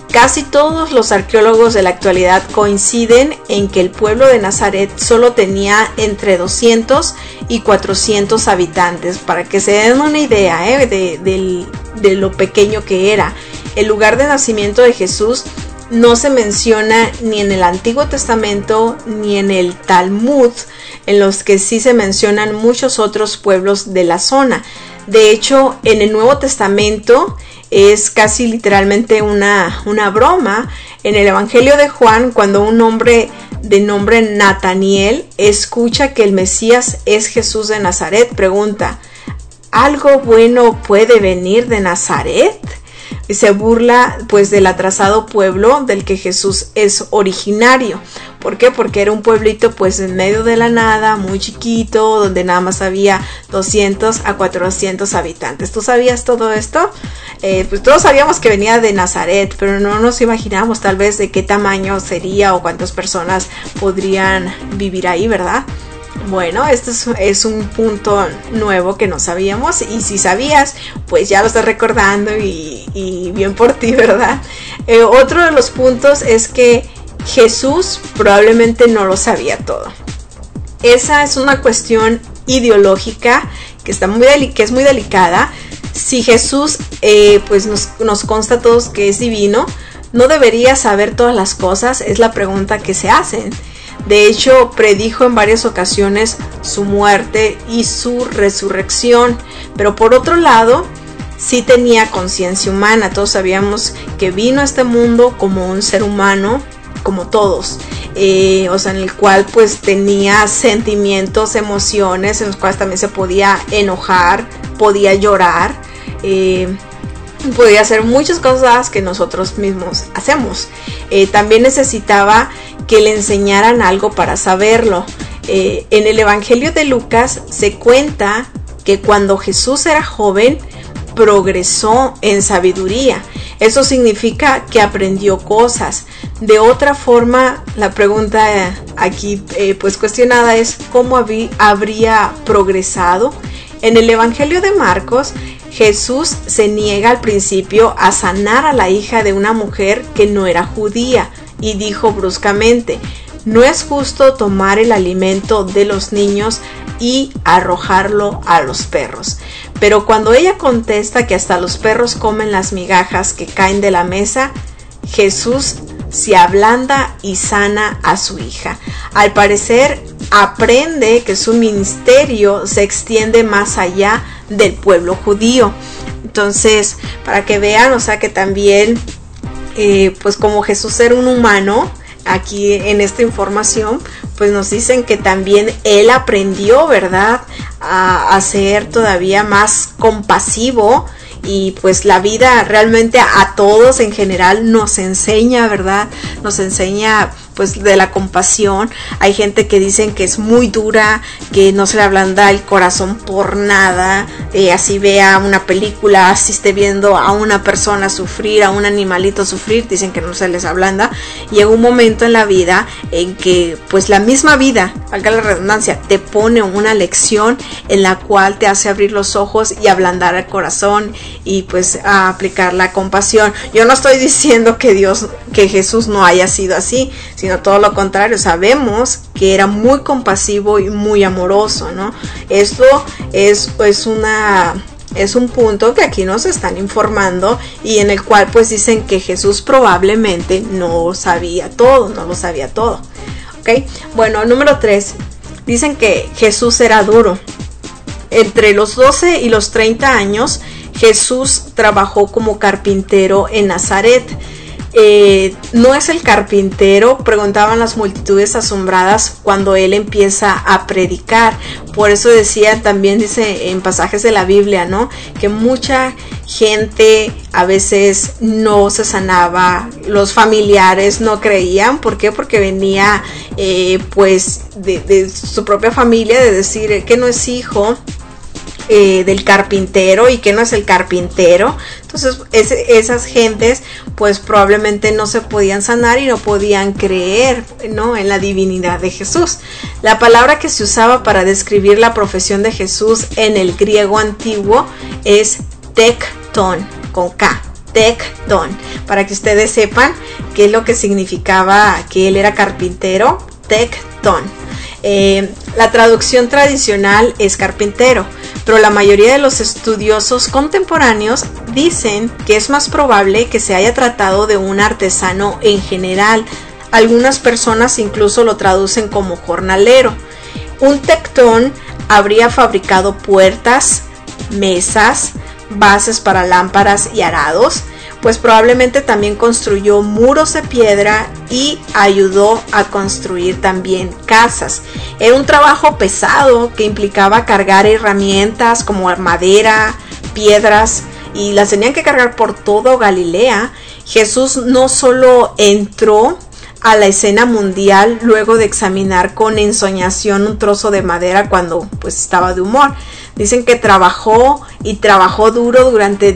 Casi todos los arqueólogos de la actualidad coinciden en que el pueblo de Nazaret solo tenía entre 200 y 400 habitantes, para que se den una idea de lo pequeño que era. El lugar de nacimiento de Jesús no se menciona ni en el Antiguo Testamento ni en el Talmud, en los que sí se mencionan muchos otros pueblos de la zona. De hecho, en el Nuevo Testamento es casi literalmente una broma. En el Evangelio de Juan, cuando un hombre de nombre Nataniel escucha que el Mesías es Jesús de Nazaret, pregunta: ¿algo bueno puede venir de Nazaret? Y se burla pues del atrasado pueblo del que Jesús es originario. ¿Por qué? Porque era un pueblito pues en medio de la nada, muy chiquito, donde nada más había 200 a 400 habitantes. ¿Tú sabías todo esto? Pues todos sabíamos que venía de Nazaret, pero no nos imaginábamos tal vez de qué tamaño sería o cuántas personas podrían vivir ahí, ¿verdad? Bueno, este es un punto nuevo que no sabíamos, y si sabías, pues ya lo estás recordando y bien por ti, ¿verdad? Otro de los puntos es que Jesús probablemente no lo sabía todo. Esa es una cuestión ideológica que es muy delicada. Si Jesús pues nos consta a todos que es divino, ¿no debería saber todas las cosas? Es la pregunta que se hacen. De hecho, predijo en varias ocasiones su muerte y su resurrección. Pero por otro lado, sí tenía conciencia humana. Todos sabíamos que vino a este mundo como un ser humano, como todos. O sea, en el cual pues tenía sentimientos, emociones, en los cuales también se podía enojar, podía llorar. Podía hacer muchas cosas que nosotros mismos hacemos. También necesitaba que le enseñaran algo para saberlo. En el Evangelio de Lucas se cuenta que cuando Jesús era joven progresó en sabiduría. Eso significa que aprendió cosas. De otra forma, la pregunta aquí pues cuestionada es: ¿cómo habría progresado? En el Evangelio de Marcos, Jesús se niega al principio a sanar a la hija de una mujer que no era judía y dijo bruscamente: no es justo tomar el alimento de los niños y arrojarlo a los perros. Pero cuando ella contesta que hasta los perros comen las migajas que caen de la mesa, Jesús se ablanda y sana a su hija. Al parecer, aprende que su ministerio se extiende más allá del pueblo judío. Entonces, para que vean, o sea que también pues como Jesús era un humano, aquí en esta información pues nos dicen que también él aprendió, ¿verdad?, a ser todavía más compasivo. Y pues la vida realmente a todos en general nos enseña, ¿verdad? Nos enseña pues de la compasión. Hay gente que dicen que es muy dura, que no se le ablanda el corazón por nada. Así vea una película, así esté viendo a una persona sufrir, a un animalito sufrir, dicen que no se les ablanda. Llega un momento en la vida en que pues la misma vida, valga la redundancia, te pone una lección en la cual te hace abrir los ojos y ablandar el corazón y pues a aplicar la compasión. Yo no estoy diciendo que Jesús no haya sido así, sino todo lo contrario. Sabemos que era muy compasivo y muy amoroso, ¿no? Esto es pues es un punto que aquí nos están informando y en el cual pues dicen que Jesús probablemente no lo sabía todo. ¿Ok? Bueno, número 3. Dicen que Jesús era duro. Entre los 12 y los 30 años, Jesús trabajó como carpintero en Nazaret. ¿No es el carpintero?, preguntaban las multitudes asombradas cuando él empieza a predicar. Por eso decía, también dice en pasajes de la Biblia, ¿no?, que mucha gente a veces no se sanaba, los familiares no creían. ¿Por qué? Porque venía pues de su propia familia, de decir que no es hijo del carpintero y que no es el carpintero. Entonces esas gentes pues probablemente no se podían sanar y no podían creer, ¿no?, en la divinidad de Jesús. La palabra que se usaba para describir la profesión de Jesús en el griego antiguo es tekton, con K, tectón, para que ustedes sepan qué es lo que significaba que él era carpintero. Tectón. La traducción tradicional es carpintero, pero la mayoría de los estudiosos contemporáneos dicen que es más probable que se haya tratado de un artesano en general. Algunas personas incluso lo traducen como jornalero. Un tectón habría fabricado puertas, mesas, bases para lámparas y arados, pues probablemente también construyó muros de piedra y ayudó a construir también casas. Era un trabajo pesado que implicaba cargar herramientas como madera, piedras, y las tenían que cargar por todo Galilea. Jesús no solo entró a la escena mundial luego de examinar con ensoñación un trozo de madera cuando pues estaba de humor. Dicen que trabajó y trabajó duro durante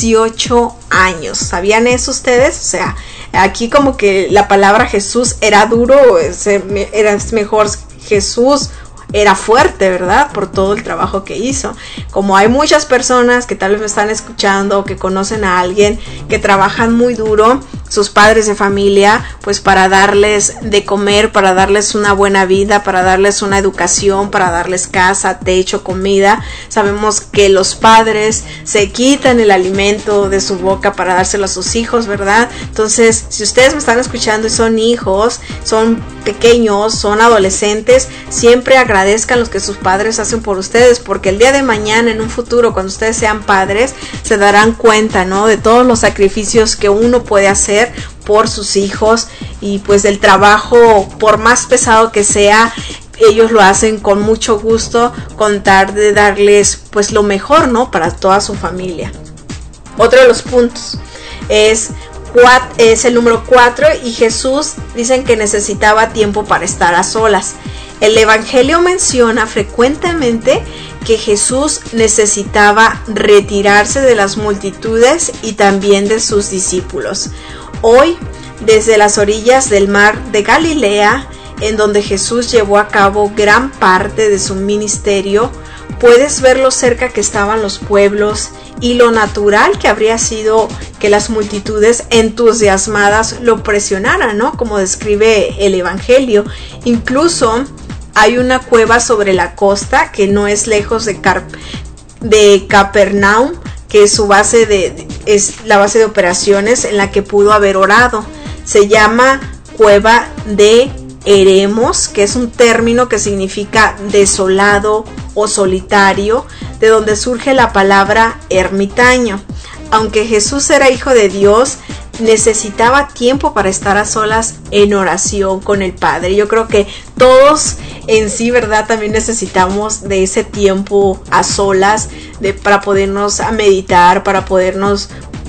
18 años. ¿Sabían eso ustedes? O sea, aquí como que la palabra Jesús era duro, era mejor Jesús era fuerte, ¿verdad? Por todo el trabajo que hizo. Como hay muchas personas que tal vez me están escuchando o que conocen a alguien que trabajan muy duro, sus padres de familia, pues para darles de comer, para darles una buena vida, para darles una educación, para darles casa, techo, comida. Sabemos que los padres se quitan el alimento de su boca para dárselo a sus hijos, ¿verdad? Entonces, si ustedes me están escuchando y son hijos, son pequeños, son adolescentes, siempre agradezcan lo que sus padres hacen por ustedes, porque el día de mañana, en un futuro, cuando ustedes sean padres, se darán cuenta, ¿no?, de todos los sacrificios que uno puede hacer por sus hijos, y pues el trabajo, por más pesado que sea, ellos lo hacen con mucho gusto, con tal de darles pues lo mejor, ¿no?, para toda su familia. Otro de los puntos es el número 4, y Jesús dicen que necesitaba tiempo para estar a solas. El Evangelio menciona frecuentemente que Jesús necesitaba retirarse de las multitudes y también de sus discípulos. Hoy, desde las orillas del mar de Galilea, en donde Jesús llevó a cabo gran parte de su ministerio, puedes ver lo cerca que estaban los pueblos y lo natural que habría sido que las multitudes entusiasmadas lo presionaran, ¿no?, como describe el Evangelio. Incluso hay una cueva sobre la costa que no es lejos de Capernaum, que es la base de operaciones en la que pudo haber orado. Se llama Cueva de Eremos, que es un término que significa desolado o solitario, de donde surge la palabra ermitaño. Aunque Jesús era hijo de Dios, necesitaba tiempo para estar a solas en oración con el Padre. Yo creo que todos en sí, ¿verdad?, también necesitamos de ese tiempo a solas, para podernos a meditar, para ponernos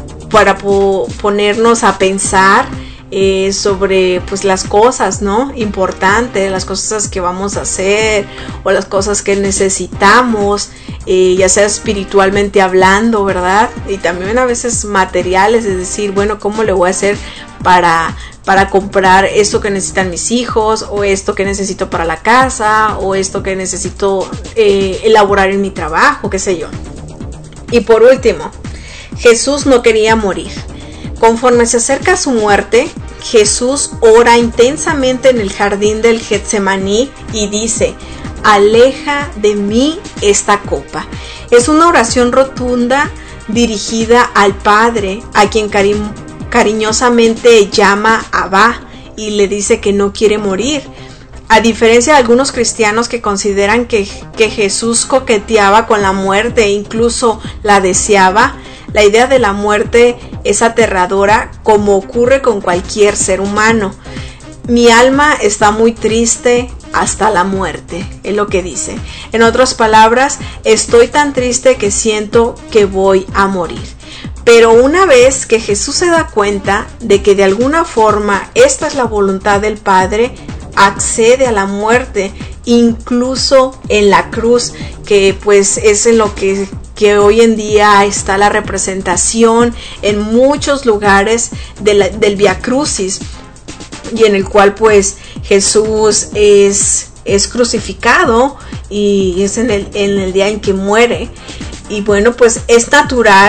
a pensar sobre pues las cosas, ¿no?, importantes, las cosas que vamos a hacer o las cosas que necesitamos, ya sea espiritualmente hablando, ¿verdad?, y también a veces materiales, es decir, bueno, ¿cómo le voy a hacer para comprar esto que necesitan mis hijos, o esto que necesito para la casa, o esto que necesito elaborar en mi trabajo, qué sé yo? Y por último, Jesús no quería morir. Conforme se acerca a su muerte, Jesús ora intensamente en el jardín del Getsemaní y dice: aleja de mí esta copa. Es una oración rotunda dirigida al Padre, a quien cariñosamente llama Abba, y le dice que no quiere morir. A diferencia de algunos cristianos que consideran que Jesús coqueteaba con la muerte e incluso la deseaba, la idea de la muerte es aterradora, como ocurre con cualquier ser humano. Mi alma está muy triste hasta la muerte, es lo que dice. En otras palabras, estoy tan triste que siento que voy a morir. Pero una vez que Jesús se da cuenta de que de alguna forma esta es la voluntad del Padre, accede a la muerte, incluso en la cruz, que pues es en lo que hoy en día está la representación en muchos lugares del Vía Crucis, y en el cual pues Jesús es crucificado, y es en el día en que muere. Y bueno, pues es natural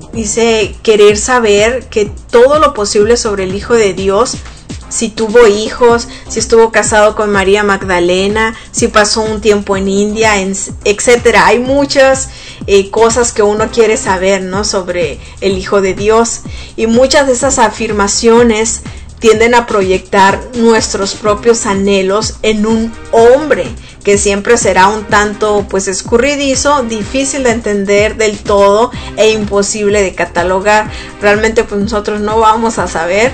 dice querer saber que todo lo posible sobre el Hijo de Dios, si tuvo hijos, si estuvo casado con María Magdalena, si pasó un tiempo en India, etcétera. Hay muchas cosas que uno quiere saber, ¿no?, sobre el Hijo de Dios, y muchas de esas afirmaciones tienden a proyectar nuestros propios anhelos en un hombre que siempre será un tanto pues escurridizo, difícil de entender del todo e imposible de catalogar. Realmente pues nosotros no vamos a saber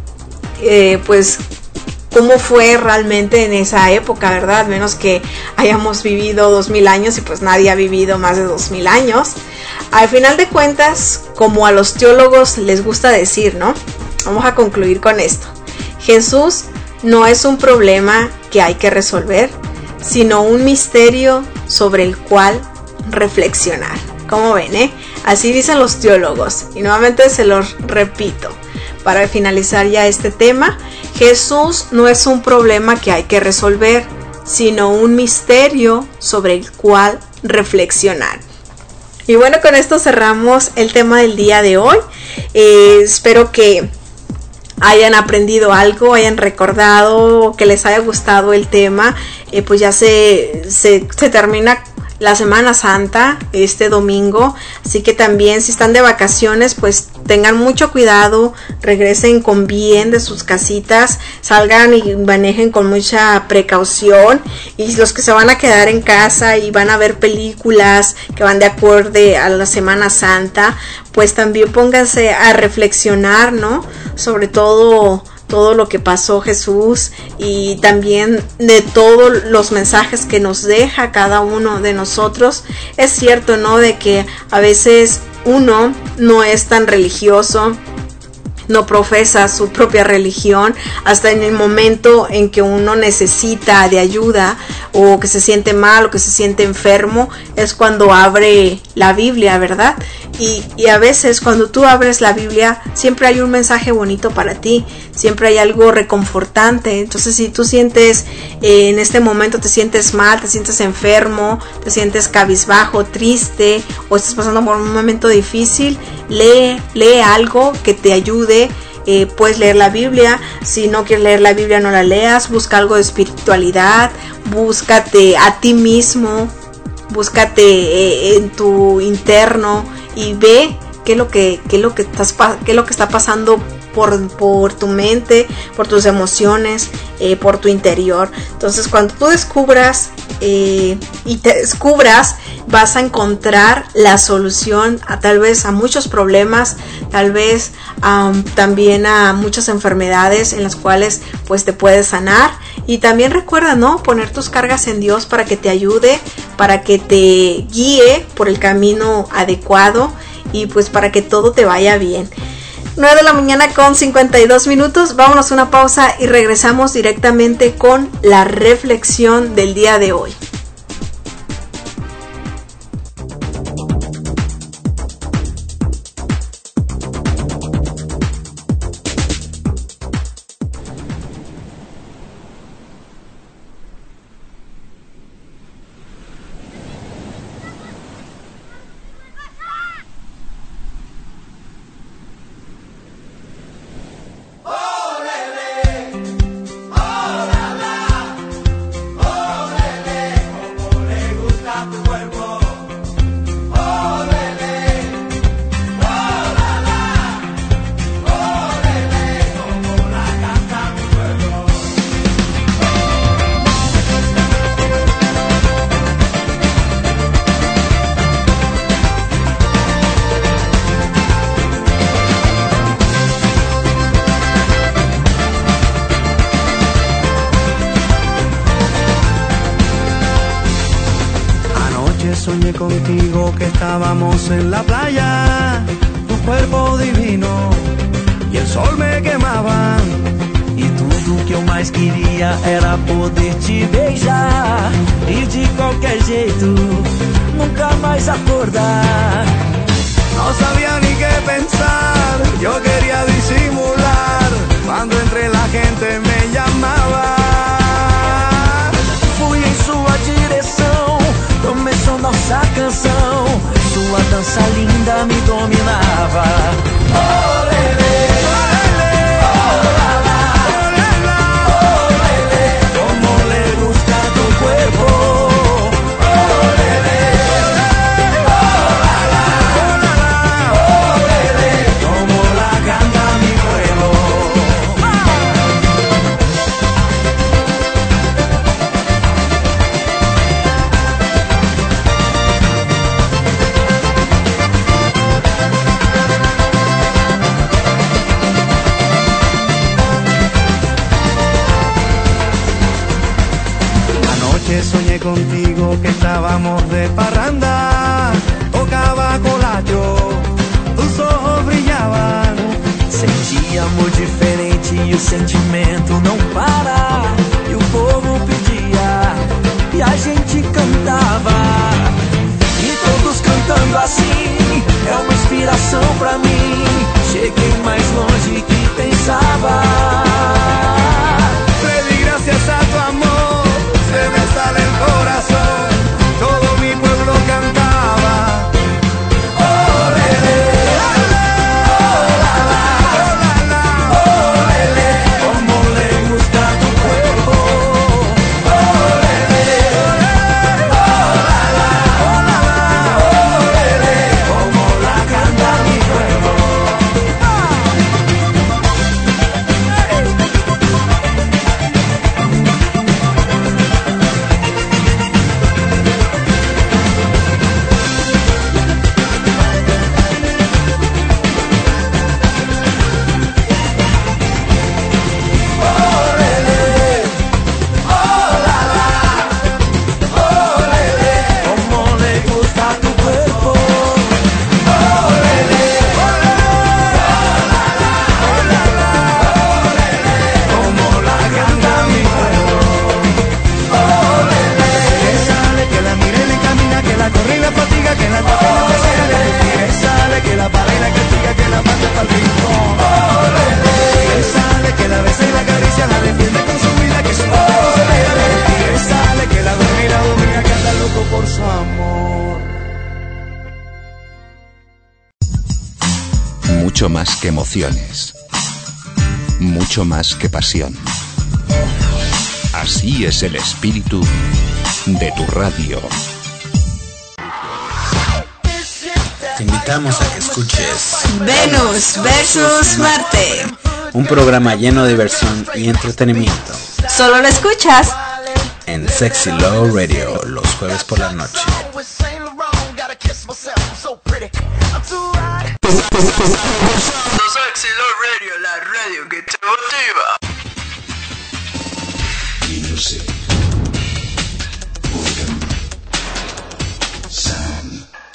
pues cómo fue realmente en esa época, ¿verdad? Al menos que hayamos vivido 2000 años y pues nadie ha vivido más de 2000 años. Al final de cuentas, como a los teólogos les gusta decir, ¿no? Vamos a concluir con esto. Jesús no es un problema que hay que resolver, sino un misterio sobre el cual reflexionar. ¿Cómo ven, Así dicen los teólogos. Y nuevamente se los repito para finalizar ya este tema. Jesús no es un problema que hay que resolver, sino un misterio sobre el cual reflexionar. Y bueno, con esto cerramos el tema del día de hoy. Espero que hayan aprendido algo, hayan recordado, que les haya gustado el tema. Pues ya se termina la Semana Santa este domingo, así que también si están de vacaciones pues tengan mucho cuidado, regresen con bien de sus casitas, salgan y manejen con mucha precaución, y los que se van a quedar en casa y van a ver películas que van de acuerdo a la Semana Santa, pues también pónganse a reflexionar, ¿no?, sobre todo lo que pasó Jesús, y también de todos los mensajes que nos deja cada uno de nosotros. Es cierto, ¿no?, de que a veces uno no es tan religioso, no profesa su propia religión, hasta en el momento en que uno necesita de ayuda, o que se siente mal, o que se siente enfermo, es cuando abre la Biblia, ¿verdad? Y a veces cuando tú abres la Biblia siempre hay un mensaje bonito para ti, siempre hay algo reconfortante. Entonces si tú sientes en este momento, te sientes mal, te sientes enfermo, te sientes cabizbajo, triste, o estás pasando por un momento difícil, lee algo que te ayude. Puedes leer la Biblia. Si no quieres leer la Biblia, no la leas. Busca algo de espiritualidad, búscate a ti mismo, búscate en tu interno y ve qué es lo que está pasando por tu mente, por tus emociones, por tu interior. Entonces cuando tú descubras y te descubras, vas a encontrar la solución tal vez a muchos problemas, tal vez también a muchas enfermedades en las cuales pues te puedes sanar. Y también recuerda, ¿no?, poner tus cargas en Dios para que te ayude, para que te guíe por el camino adecuado, y pues para que todo te vaya bien. 9 de la mañana con 52 minutos. Vámonos a una pausa y regresamos directamente con la reflexión del día de hoy. Soñé contigo que estábamos en la playa, tu cuerpo divino e o sol me queimava, e tudo que eu mais queria era poder te beijar, e de qualquer jeito nunca mais acordar. No sabía ni qué pensar, yo quería disimular, cuando entre la gente me llamaba. Fui em sua direção, começou nossa canção, sua dança linda me dominava. noche soñé contigo que estábamos de parranda. Tocava colágio, os ojos brilhavam. Senti amor diferente e o sentimento não para. E o povo pedia e a gente cantava. E todos cantando assim é uma inspiração pra mim. Cheguei mais longe que pensava. Baby, gracias a tu amor se me sale el corazón. Todo mi pueblo cantaba. Olele, olele, como le gusta tu cuerpo. Olele, olele, como la canta mi pueblo. Que la toque y no se sale, que sale, que la para y la castiga, que la manda pa'l rincón. Que sale, que la besa y la acaricia, la defiende con su vida, que su padre no se pierde. Que sale, que la duerme y la domina, que anda loco por su amor. Mucho más que emociones, mucho más que pasión. Así es el espíritu de tu radio. Te invitamos a que escuches Venus versus Marte. un programa lleno de diversión y entretenimiento Solo lo escuchas en Sexy Love Radio los jueves por la noche. Sexy Love Radio, la radio que te motiva. Music. Sound.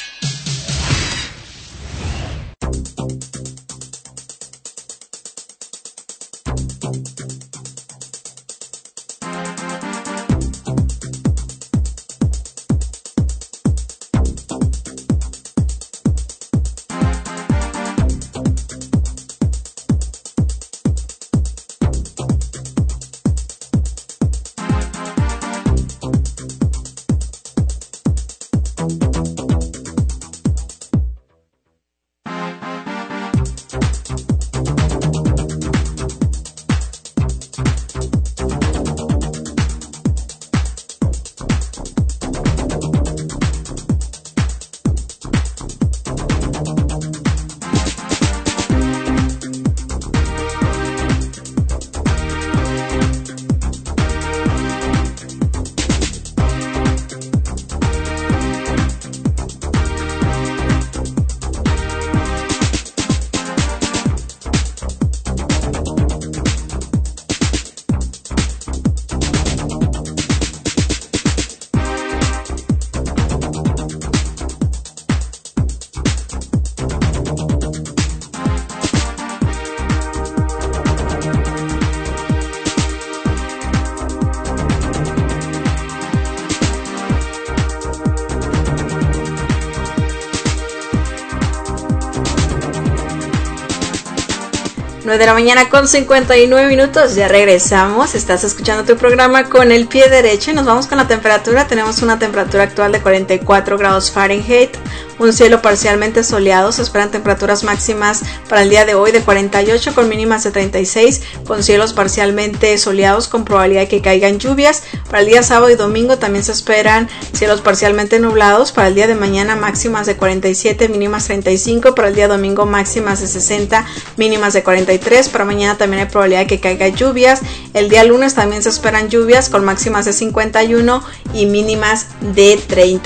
De la mañana con 59 minutos, ya regresamos. Estás escuchando tu programa Con el Pie Derecho y nos vamos con la temperatura. Tenemos una temperatura actual de 44 grados Fahrenheit, un cielo parcialmente soleado. Se esperan temperaturas máximas para el día de hoy de 48 con mínimas de 36, con cielos parcialmente soleados con probabilidad de que caigan lluvias. Para el día sábado y domingo también se esperan cielos parcialmente nublados. Para el día de mañana máximas de 47, mínimas 35. Para el día domingo máximas de 60, mínimas de 43. Para mañana también hay probabilidad de que caiga lluvias. El día lunes también se esperan lluvias con máximas de 51 y mínimas de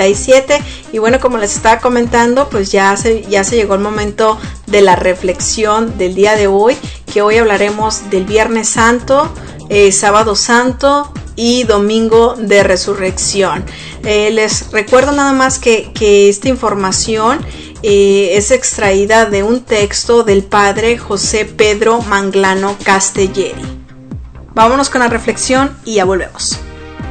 37. Y bueno, como les estaba comentando, pues ya se llegó el momento de la reflexión del día de hoy, que hoy hablaremos del Viernes Santo, Sábado Santo y Domingo de Resurrección. Les recuerdo nada más que esta información es extraída de un texto del padre José Pedro Manglano Castelleri. Vámonos con la reflexión y ya volvemos.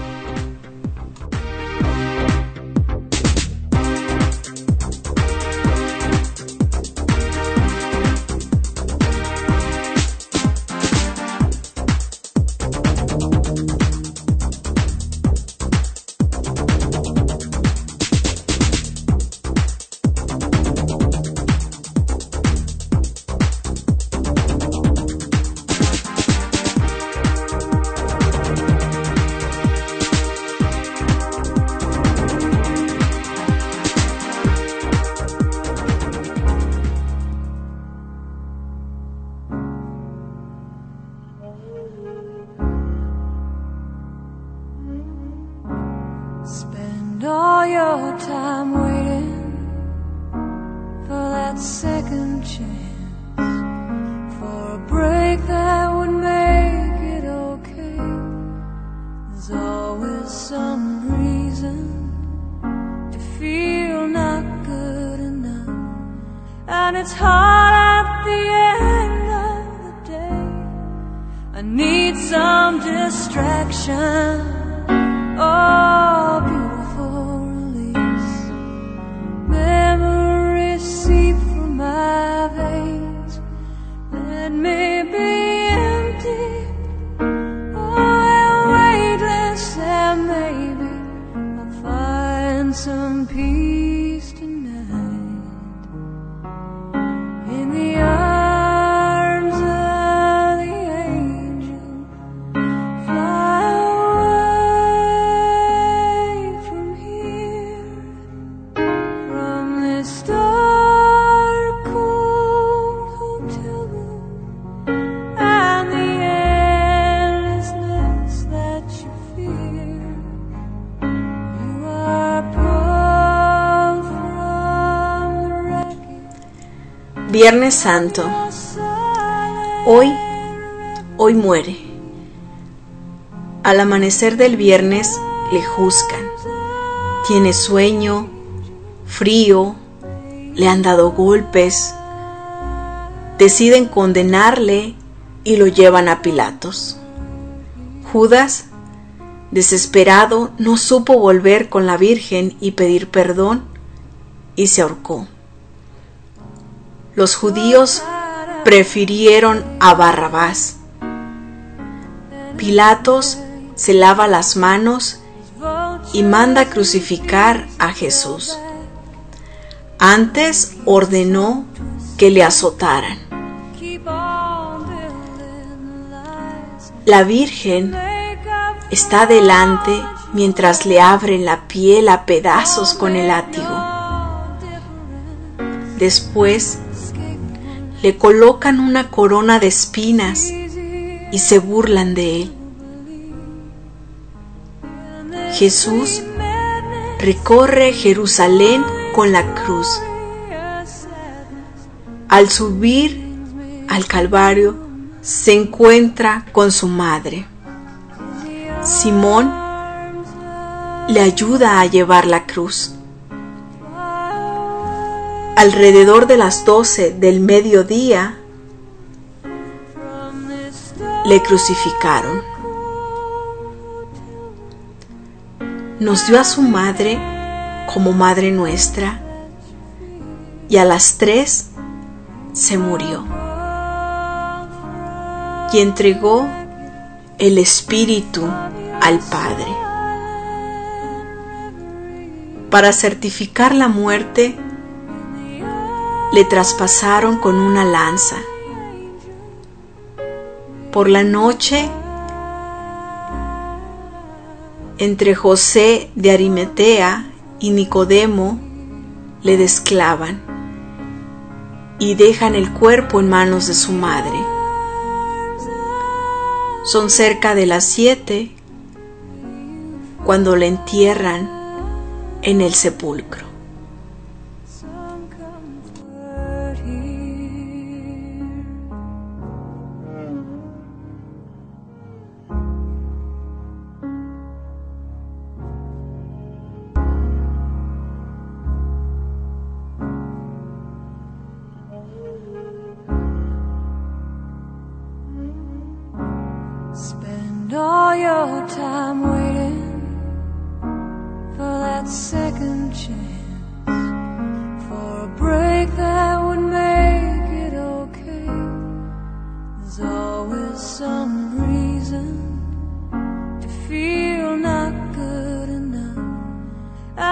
Spend all your time waiting for that second chance, for a break that would make it okay. There's always some reason to feel not good enough, and it's hard at the end of the day. I need some distraction. Oh, beautiful release. Memories seep from my veins. Let me be empty. Oh, weightless, and maybe I'll find some peace tonight in the arms of the angel. Fly away from here, from this dark, cold hotel room, and the endlessness that you fear. You are pulled from the wreckage. Viernes Santo. Hoy muere. Al amanecer del viernes le juzgan. Tiene sueño, frío, le han dado golpes. Deciden condenarle y lo llevan a Pilatos. Judas, desesperado, no supo volver con la Virgen y pedir perdón y se ahorcó. Los judíos prefirieron a Barrabás. Pilatos se lava las manos y manda crucificar a Jesús. Antes ordenó que le azotaran. La Virgen está delante mientras le abren la piel a pedazos con el látigo. Después le colocan una corona de espinas y se burlan de él. Jesús recorre Jerusalén con la cruz. Al subir al Calvario se encuentra con su madre. Simón le ayuda a llevar la cruz. Alrededor de las 12 del mediodía le crucificaron. Nos dio a su madre como madre nuestra y a las 3 se murió y entregó el espíritu al Padre. Para certificar la muerte, le traspasaron con una lanza. Por la noche, entre José de Arimatea y Nicodemo, le desclavan y dejan el cuerpo en manos de su madre. Son cerca de las 7 cuando le entierran en el sepulcro.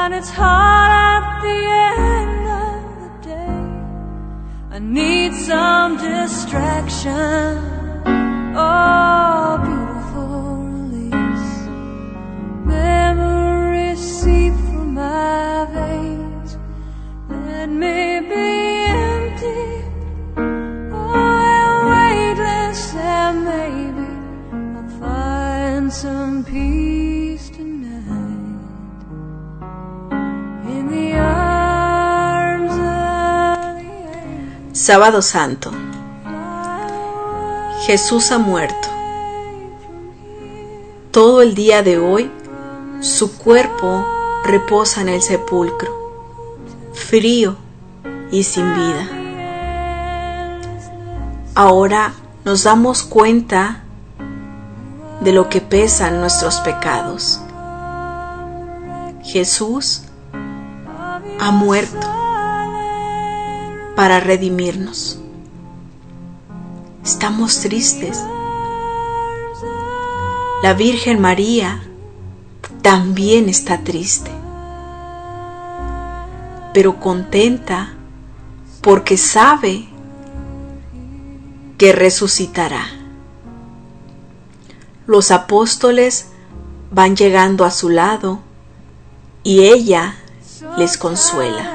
and it's hard at the end of the day. I need some distraction. Oh, beautiful release. Memories seep from my veins. Let me be empty. Oh, weightless, and maybe I'll find some peace tonight in the arms of the angel. Sábado Santo. Jesús ha muerto. Todo el día de hoy, su cuerpo reposa en el sepulcro, frío y sin vida. Ahora nos damos cuenta de lo que pesan nuestros pecados. Jesús ha muerto para redimirnos. Estamos tristes. La Virgen María también está triste, pero contenta porque sabe que resucitará. Los apóstoles van llegando a su lado y ella les consuela.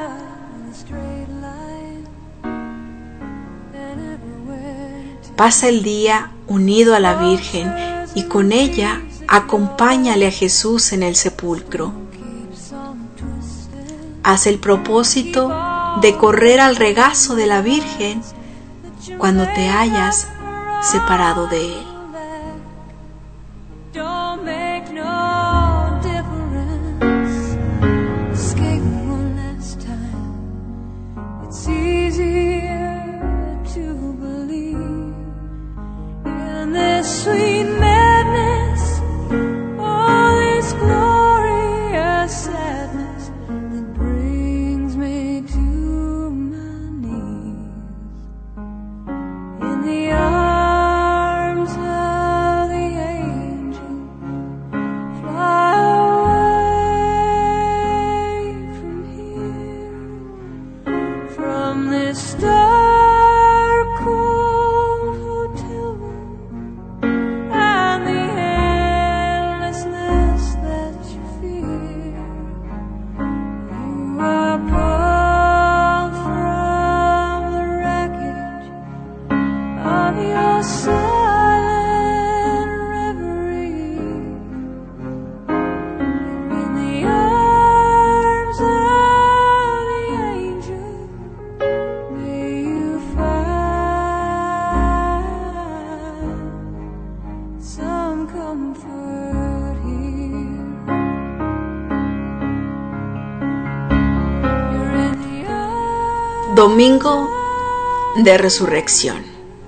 Pasa el día unido a la Virgen y con ella acompáñale a Jesús en el sepulcro. Haz el propósito de correr al regazo de la Virgen cuando te hayas separado de Él. Sweet madness, all this glorious sadness that brings me to my knees in the arms of the angel. Fly away from here, from this dark cold hotel room. Domingo de Resurrección.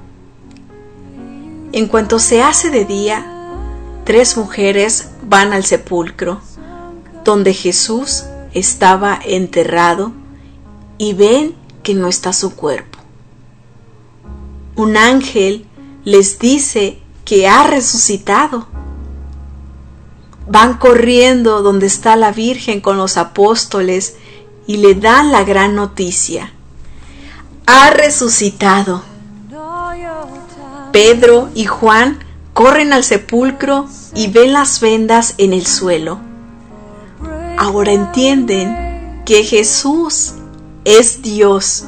En cuanto se hace de día, 3 mujeres van al sepulcro donde Jesús estaba enterrado y ven que no está su cuerpo. Un ángel les dice que ha resucitado. Van corriendo donde está la Virgen con los apóstoles y le dan la gran noticia. Ha resucitado. Pedro y Juan corren al sepulcro y ven las vendas en el suelo. Ahora entienden que Jesús es Dios.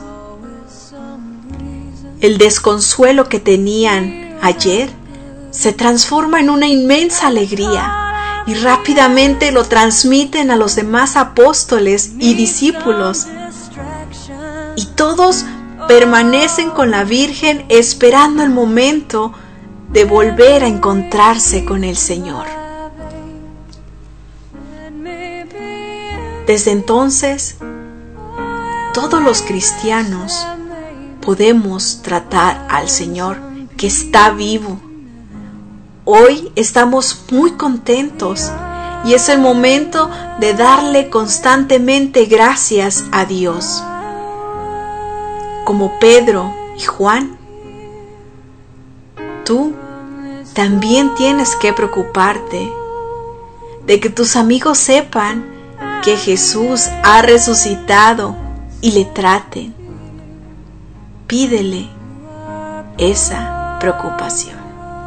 El desconsuelo que tenían ayer se transforma en una inmensa alegría y rápidamente lo transmiten a los demás apóstoles y discípulos. Y todos permanecen con la Virgen esperando el momento de volver a encontrarse con el Señor. Desde entonces, todos los cristianos podemos tratar al Señor que está vivo. Hoy estamos muy contentos y es el momento de darle constantemente gracias a Dios. Como Pedro y Juan, tú también tienes que preocuparte de que tus amigos sepan que Jesús ha resucitado y le traten. Pídele esa preocupación.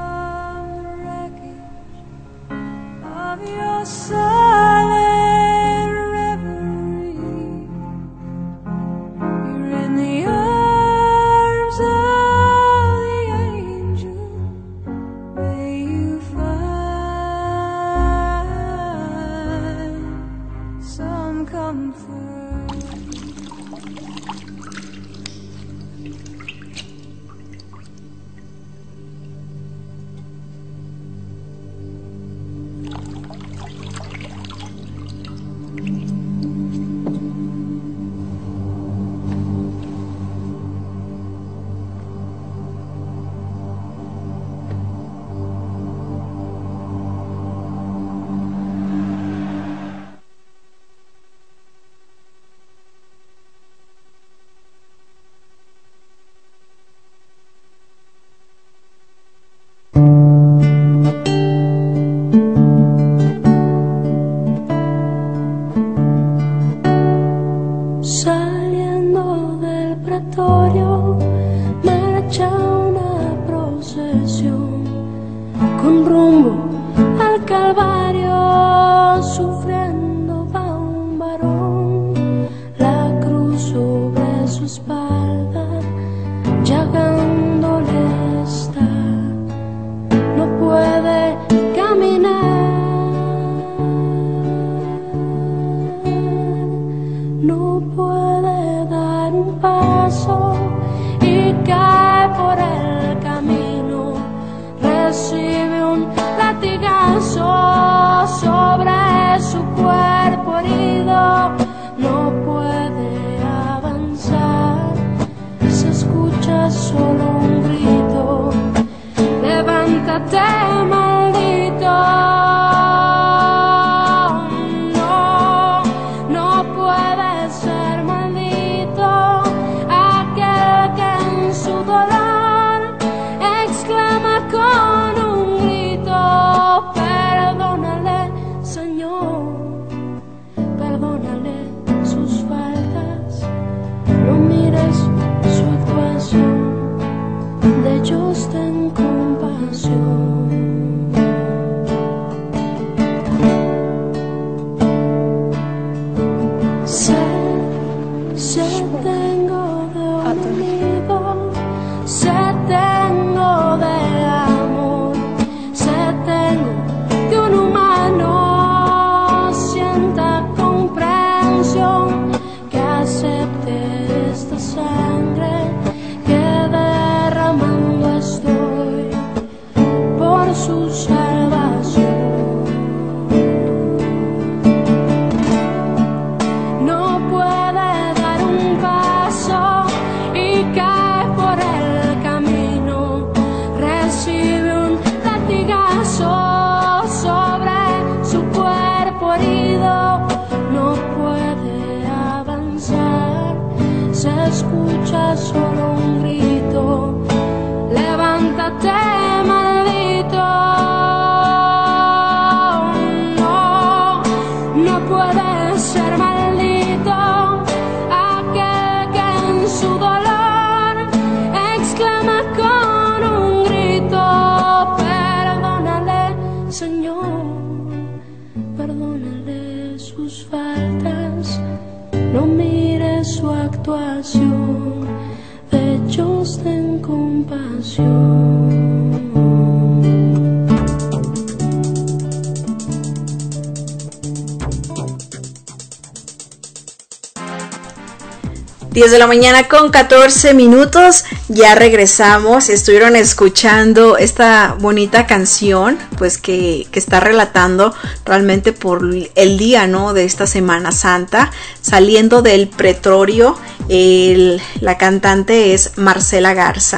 De la mañana con 14 minutos, ya regresamos. Estuvieron escuchando esta bonita canción, pues que está relatando realmente por el día, ¿no?, de esta Semana Santa, saliendo del pretorio. La cantante es Marcela Garza.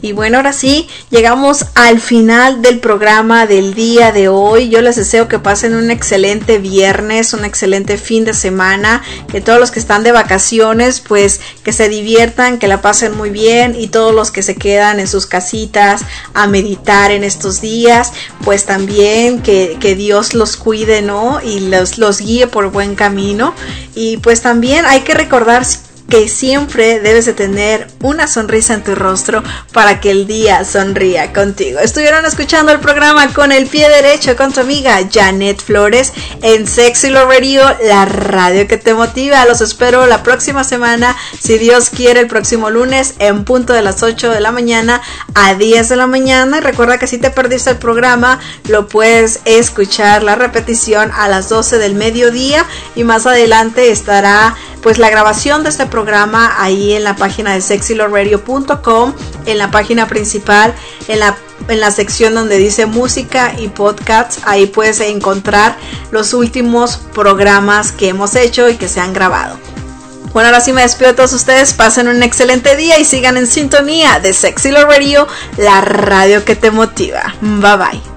Y bueno, ahora sí, llegamos al final del programa del día de hoy. Yo les deseo que pasen un excelente viernes, un excelente fin de semana, que todos los que están de vacaciones, pues que se diviertan, que la pasen muy bien, y todos los que se quedan en sus casitas a meditar en estos días, pues también que Dios los cuide, ¿no? Y los guíe por buen camino. Y pues también hay que recordar que siempre debes de tener una sonrisa en tu rostro para que el día sonría contigo. Estuvieron escuchando el programa Con el Pie Derecho con tu amiga Janet Flores en Sexy Love Radio, la radio que te motiva. Los espero la próxima semana, si Dios quiere, el próximo lunes en punto de las 8 de la mañana a 10 de la mañana. Y recuerda que si te perdiste el programa, lo puedes escuchar la repetición a las 12 del mediodía, y más adelante estará pues la grabación de este programa ahí en la página de sexyloveradio.com, en la página principal, en la sección donde dice música y podcasts. Ahí puedes encontrar los últimos programas que hemos hecho y que se han grabado. Bueno, ahora sí me despido de todos ustedes. Pasen un excelente día y sigan en sintonía de Sexy Love Radio, la radio que te motiva. Bye bye.